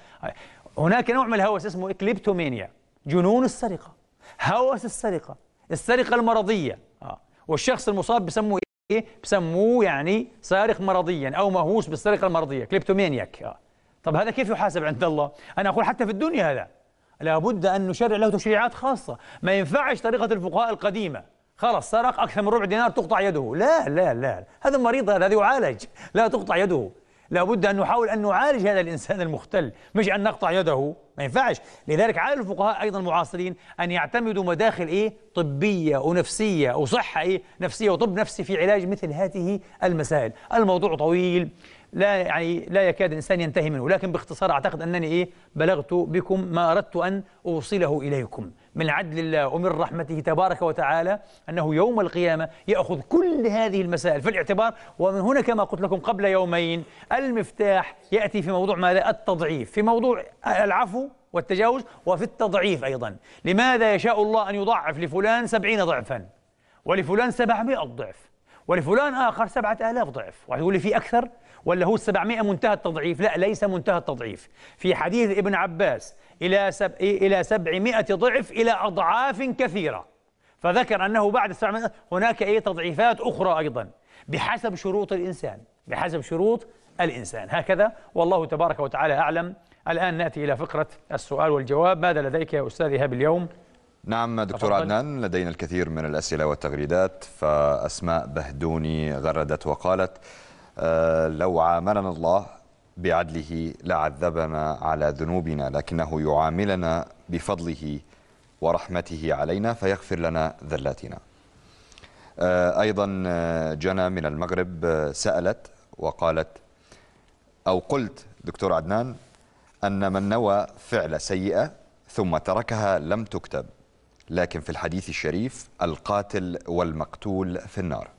هناك نوع من الهوس اسمه كليبتومانيا، جنون السرقة، هوس السرقة، السرقة المرضية. اه والشخص المصاب بسموه ايه؟ بسموه يعني سارق مرضيا او مهووس بالسرقة المرضية، كليبتومانياك. اه طب هذا كيف يحاسب عند الله؟ أنا أقول حتى في الدنيا هذا لابد أن نشرع له تشريعات خاصة. ما ينفعش طريقة الفقهاء القديمة، خلاص سرق أكثر من ربع دينار تقطع يده، لا لا لا، هذا مريض، هذا يعالج، لا تقطع يده. لابد أن نحاول أن نعالج هذا الإنسان المختل، مش أن نقطع يده، ما ينفعش. لذلك على الفقهاء أيضا المعاصرين أن يعتمدوا مداخل إيه؟ طبية ونفسية وصحة إيه؟ نفسية وطب نفسي في علاج مثل هذه المسائل. الموضوع طويل لا يعني لا يكاد الإنسان ينتهي منه، لكن باختصار أعتقد أنني إيه بلغت بكم ما أردت أن أوصله إليكم من عدل الله ومن رحمته تبارك وتعالى، أنه يوم القيامة يأخذ كل هذه المسائل في الاعتبار. ومن هنا كما قلت لكم قبل يومين المفتاح يأتي في موضوع ماذا؟ التضعيف، في موضوع العفو والتجاوز وفي التضعيف أيضا. لماذا يشاء الله أن يضعف لفلان سبعين ضعفا ولفلان سبعمائة ضعف ولفلان آخر سبعة آلاف ضعف؟ واحد يقول لي في أكثر ولا هو السبعمائة منتهى التضعيف؟ لا، ليس منتهى التضعيف. في حديث ابن عباس إلى سب... إلى سبعمائة ضعف، إلى أضعاف كثيرة. فذكر أنه بعد السبعمائة هناك أي تضعيفات أخرى أيضا بحسب شروط الإنسان، بحسب شروط الإنسان. هكذا والله تبارك وتعالى أعلم. الآن نأتي إلى فقرة السؤال والجواب. ماذا لديك يا أستاذ إيهاب اليوم؟ نعم دكتور عدنان، لدينا الكثير من الأسئلة والتغريدات. فأسماء بهدوني غردت وقالت: أه لو عاملنا الله بعدله لعذبنا على ذنوبنا، لكنه يعاملنا بفضله ورحمته علينا فيغفر لنا ذلاتنا. أه أيضا جنى من المغرب سألت وقالت أو قلت: دكتور عدنان، أن من نوى فعل سيئة ثم تركها لم تكتب، لكن في الحديث الشريف القاتل والمقتول في النار.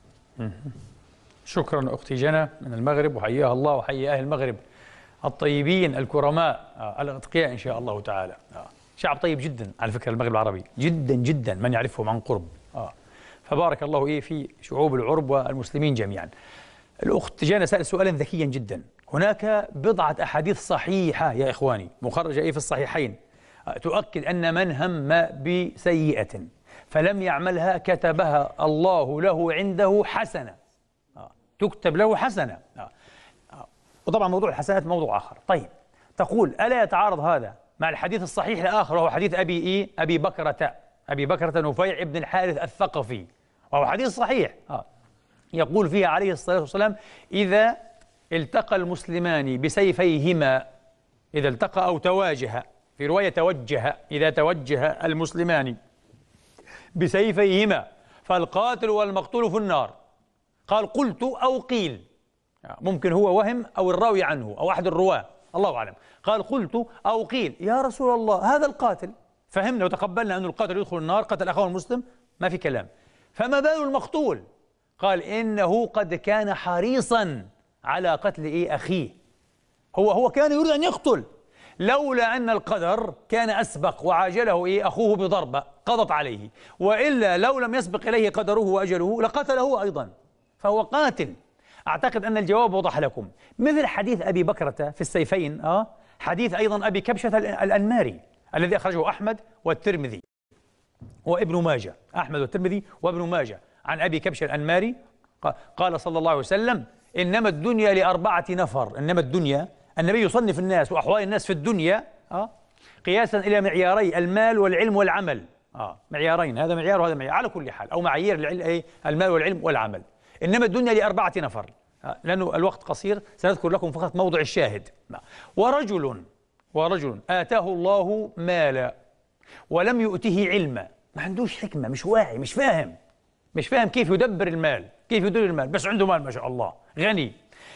شكرا أختي جنى من المغرب، وحياها الله وحيا أهل المغرب الطيبين الكرماء آه الأتقياء إن شاء الله تعالى. آه شعب طيب جدا على فكرة المغرب العربي، جدا جدا من يعرفهم عن قرب. آه فبارك الله إيه في شعوب العرب والمسلمين جميعا. الأخت جانا سأل سؤالا ذكيا جدا. هناك بضعة أحاديث صحيحة يا إخواني مخرجة إيه في الصحيحين تؤكد أن من هم بسيئة فلم يعملها كتبها الله له عنده حسنة، تكتب له حسنة. وطبعا موضوع الحسنات موضوع آخر. طيب تقول ألا يتعارض هذا مع الحديث الصحيح الآخر وهو حديث أبي إيه أبي بكرة أبي بكرة نفيع بن الحارث الثقفي، وهو حديث صحيح يقول فيها عليه الصلاة والسلام: إذا التقى المسلمان بسيفيهما، إذا التقى أو تواجه، في رواية توجه، إذا توجه المسلمان بسيفيهما فالقاتل والمقتول في النار. قال: قلت أو قيل، ممكن هو وهم أو الراوي عنه أو أحد الرواة الله أعلم. قال: قلت أو قيل يا رسول الله هذا القاتل، فهمنا وتقبلنا أن القاتل يدخل النار، قتل أخاه المسلم، ما في كلام، فما بال المقتول؟ قال: إنه قد كان حريصا على قتل إيه أخيه، هو هو كان يريد أن يقتل، لولا أن القدر كان أسبق وعاجله إيه أخوه بضربة قضت عليه، وإلا لو لم يسبق إليه قدره وأجله لقتله أيضا، فهو قاتل. أعتقد أن الجواب وضح لكم. مثل حديث أبي بكرة في السيفين، آه حديث أيضا أبي كبشة الأنماري الذي أخرجه أحمد والترمذي وابن ماجه، أحمد والترمذي وابن ماجه، عن أبي كبشة الأنماري قال صلى الله عليه وسلم: إنما الدنيا لأربعة نفر. إنما الدنيا، النبي يصنف الناس وأحوال الناس في الدنيا آه قياسا إلى معياري المال والعلم والعمل، آه معيارين، هذا معيار وهذا معيار، على كل حال، أو معايير المال والعلم والعمل. إنما الدنيا لأربعة نفر، آه لأنه الوقت قصير سنذكر لكم فقط موضع الشاهد. ورجل ورجل آتاه الله مالا ولم يؤته علما، ما عندوش حكمة، مش واعي، مش فاهم مش فاهم كيف يدبر المال، كيف يدير المال، بس عنده مال ما شاء الله غني.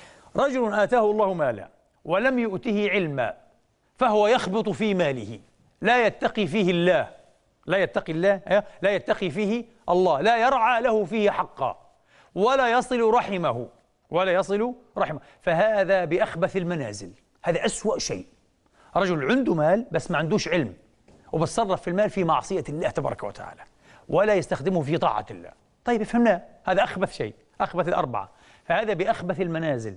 رجل آتاه الله مالا ولم يؤته علما فهو يخبط في ماله، لا يتقي فيه الله، لا يتقي الله، لا يتقي فيه الله، لا يرعى له فيه حقا، ولا يصل رحمه ولا يصل رحمه فهذا بأخبث المنازل. هذا أسوأ شيء، رجل عنده مال بس ما عندوش علم، وبتصرف في المال في معصية الله تبارك وتعالى، ولا يستخدمه في طاعة الله. طيب فهمنا، هذا أخبث شيء، أخبث الأربعة، فهذا بأخبث المنازل.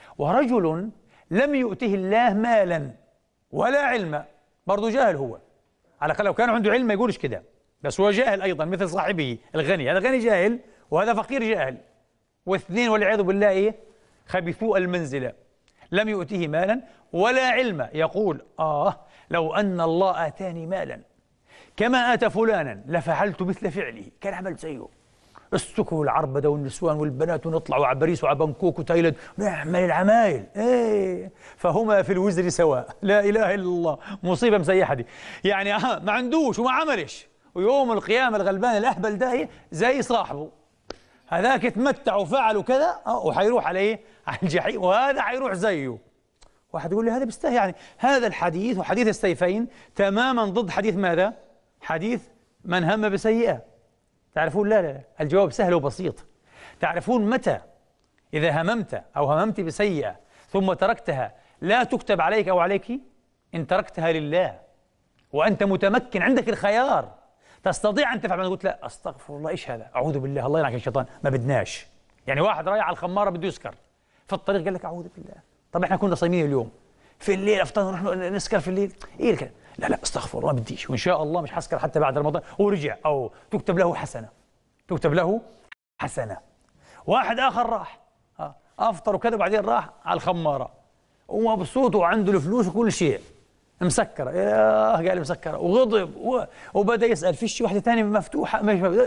ورجل لم يؤته الله مالا ولا علما، برضو جاهل هو، على الأقل لو كان عنده علم ما يقولش كده، بس هو جاهل أيضا مثل صاحبه الغني، هذا غني جاهل وهذا فقير جاهل، واثنين والعياذ بالله إيه خبثوا المنزلة. لم يؤته مالا ولا علما، يقول: آه لو أن الله آتاني مالا كما آتى فلانا لفعلت مثل فعله، كان عملت زيه، السكر والعربدة والنسوان والبنات ونطلع على باريس وعلى بنكوك وتايلاند نعمل العمايل، ايه فهما في الوزر سواء، لا اله الا الله، مصيبه مسيحه دي، يعني آه ما عندوش وما عملش، ويوم القيامه الغلبان الاهبل ده ايه زي صاحبه، هذاك اتمتع وفعل وكذا اه وحيروح على ايه؟ على الجحيم، وهذا حيروح زيه. واحد يقول لي هذا بيستاهل، يعني هذا الحديث وحديث السيفين تماما ضد حديث ماذا؟ حديث من هم بسيئه. تعرفون لا لا الجواب سهل وبسيط. تعرفون متى إذا هممت أو هممت بسيئة ثم تركتها لا تكتب عليك أو عليك؟ إن تركتها لله وأنت متمكن عندك الخيار تستطيع أن تفعل، ما قلت لا أستغفر الله إيش هذا، أعوذ بالله الله يلعنك الشيطان، ما بدناش. يعني واحد رايح على الخمارة بده يسكر في الطريق قال لك أعوذ بالله، طب إحنا كنا صايمين اليوم في الليل أفطرنا نروح نسكر في الليل، إيه الكلام؟ لا لا استغفر الله ما بديش، وإن شاء الله مش حسكر حتى بعد رمضان، ورجع أو تكتب له حسنة، تكتب له حسنة. واحد آخر راح أفطر وكذا وبعدين راح على الخمارة ومبسوط وعنده الفلوس وكل شيء، مسكرة، ياه قال مسكرة، وغضب وبدأ يسأل في شيء واحدة ثانية مفتوحة،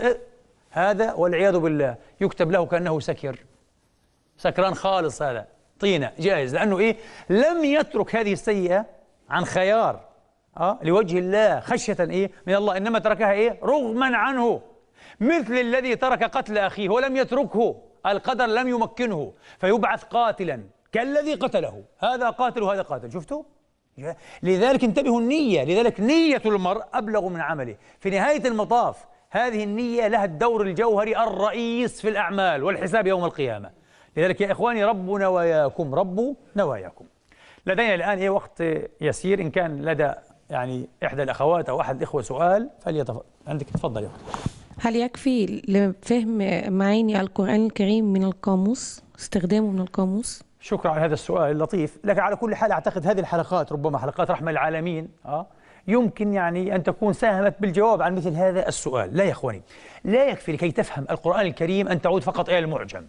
هذا والعياذ بالله يكتب له كأنه سكر، سكران خالص، هذا طينة جاهز، لأنه إيه لم يترك هذه السيئة عن خيار أه لوجه الله خشية إيه من الله، إنما تركها إيه رغما عنه، مثل الذي ترك قتل أخيه ولم يتركه، القدر لم يمكنه فيبعث قاتلا كالذي قتله، هذا قاتل وهذا قاتل، شفتوا؟ لذلك انتبهوا النية، لذلك نية المرء أبلغ من عمله. في نهاية المطاف هذه النية لها الدور الجوهري الرئيس في الأعمال والحساب يوم القيامة. لذلك يا إخواني ربوا نواياكم، ربوا نواياكم. لدينا الآن إيه وقت يسير، إن كان لدى يعني إحدى الأخوات أو أحد الإخوة سؤال فليتفضل. عندك تفضل يا أخي. هل يكفي لفهم معاني القرآن الكريم من القاموس، استخدامه من القاموس؟ شكرا على هذا السؤال اللطيف، لكن على كل حال أعتقد هذه الحلقات ربما حلقات رحمة العالمين آه يمكن يعني أن تكون ساهمت بالجواب عن مثل هذا السؤال. لا يا إخواني، لا يكفي لكي تفهم القرآن الكريم أن تعود فقط إلى المعجم،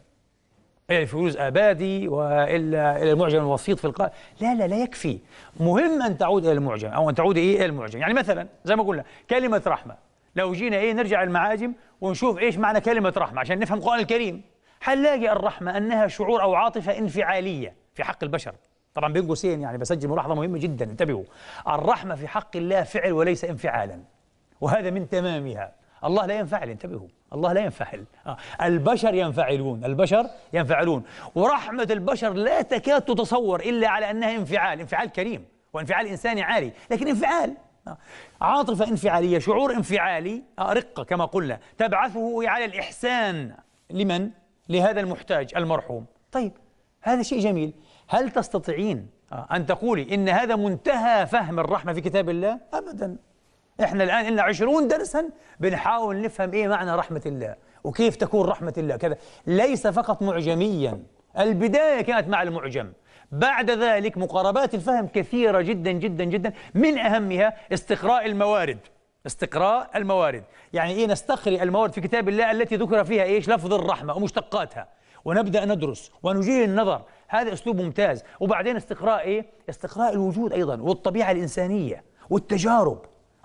إلى الفيروز آبادي وإلا إلى المعجم الوسيط في القاء. لا لا لا يكفي، مهم أن تعود إلى المعجم أو أن تعود إيه إلى المعجم. يعني مثلا زي ما قلنا كلمة رحمة، لو جينا إيه نرجع المعاجم ونشوف إيش معنى كلمة رحمة عشان نفهم القرآن الكريم، حنلاقي الرحمة أنها شعور أو عاطفة انفعالية في حق البشر. طبعا بين قوسين يعني بسجل ملاحظة مهمة جدا، انتبهوا، الرحمة في حق الله فعل وليس انفعالا، وهذا من تمامها. الله لا ينفعل، انتبهوا، الله لا ينفعل. آه. البشر ينفعلون، البشر ينفعلون، ورحمة البشر لا تكاد تتصور إلا على أنها انفعال، انفعال كريم وانفعال إنساني عالي، لكن انفعال، آه. عاطفة انفعالية، شعور انفعالي، آه. رقة كما قلنا تبعثه على الإحسان لمن؟ لهذا المحتاج المرحوم. طيب هذا شيء جميل. هل تستطيعين آه. أن تقولي إن هذا منتهى فهم الرحمة في كتاب الله؟ أبدا. إحنا الآن لنا عشرون درسا بنحاول نفهم إيه معنى رحمة الله وكيف تكون رحمة الله كذا. ليس فقط معجميا، البداية كانت مع المعجم، بعد ذلك مقاربات الفهم كثيرة جدا جدا جدا، من أهمها استقراء الموارد. استقراء الموارد يعني إيه؟ نستقرئ الموارد في كتاب الله التي ذكر فيها إيش؟ لفظ الرحمة ومشتقاتها، ونبدأ ندرس ونجيل النظر. هذا أسلوب ممتاز. وبعدين استقراء إيه؟ استقراء الوجود أيضا والطبيعة الإنسانية والتجارب،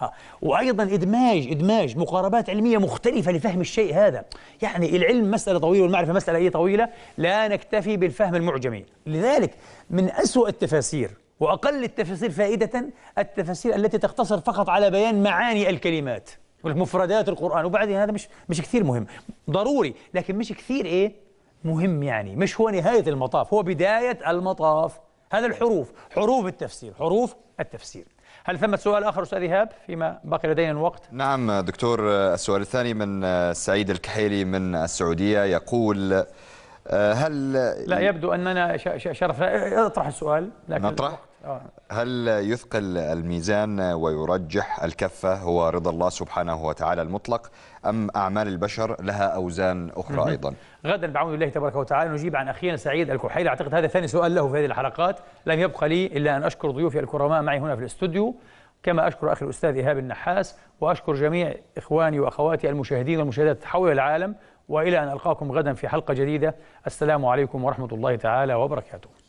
وأيضا إدماج إدماج مقاربات علمية مختلفة لفهم الشيء هذا. يعني العلم مسألة طويلة والمعرفة مسألة هي طويلة، لا نكتفي بالفهم المعجمي. لذلك من أسوأ التفاسير وأقل التفاسير فائدة التفاسير التي تقتصر فقط على بيان معاني الكلمات مفردات القرآن، وبعدين هذا مش مش كثير مهم، ضروري لكن مش كثير إيه مهم، يعني مش هو نهاية المطاف، هو بداية المطاف. هذا الحروف، حروف التفسير، حروف التفسير. هل ثمة سؤال آخر أستاذ إيهاب فيما بقي لدينا الوقت؟ نعم دكتور. السؤال الثاني من سعيد الكحيلي من السعودية، يقول هل لا يبدو أننا شرف اطرح السؤال لكن نطرح. هل يثقل الميزان ويرجح الكفة هو رضا الله سبحانه وتعالى المطلق، أم أعمال البشر لها أوزان أخرى أيضا؟ غدا بعون الله تبارك وتعالى نجيب عن أخينا سعيد الكحيلي. أعتقد هذا ثاني سؤال له في هذه الحلقات. لم يبقى لي إلا أن أشكر ضيوفي الكرماء معي هنا في الاستوديو، كما أشكر أخي الأستاذ إيهاب النحاس، وأشكر جميع إخواني وأخواتي المشاهدين والمشاهدات حول العالم، وإلى أن ألقاكم غدا في حلقة جديدة. السلام عليكم ورحمة الله تعالى وبركاته.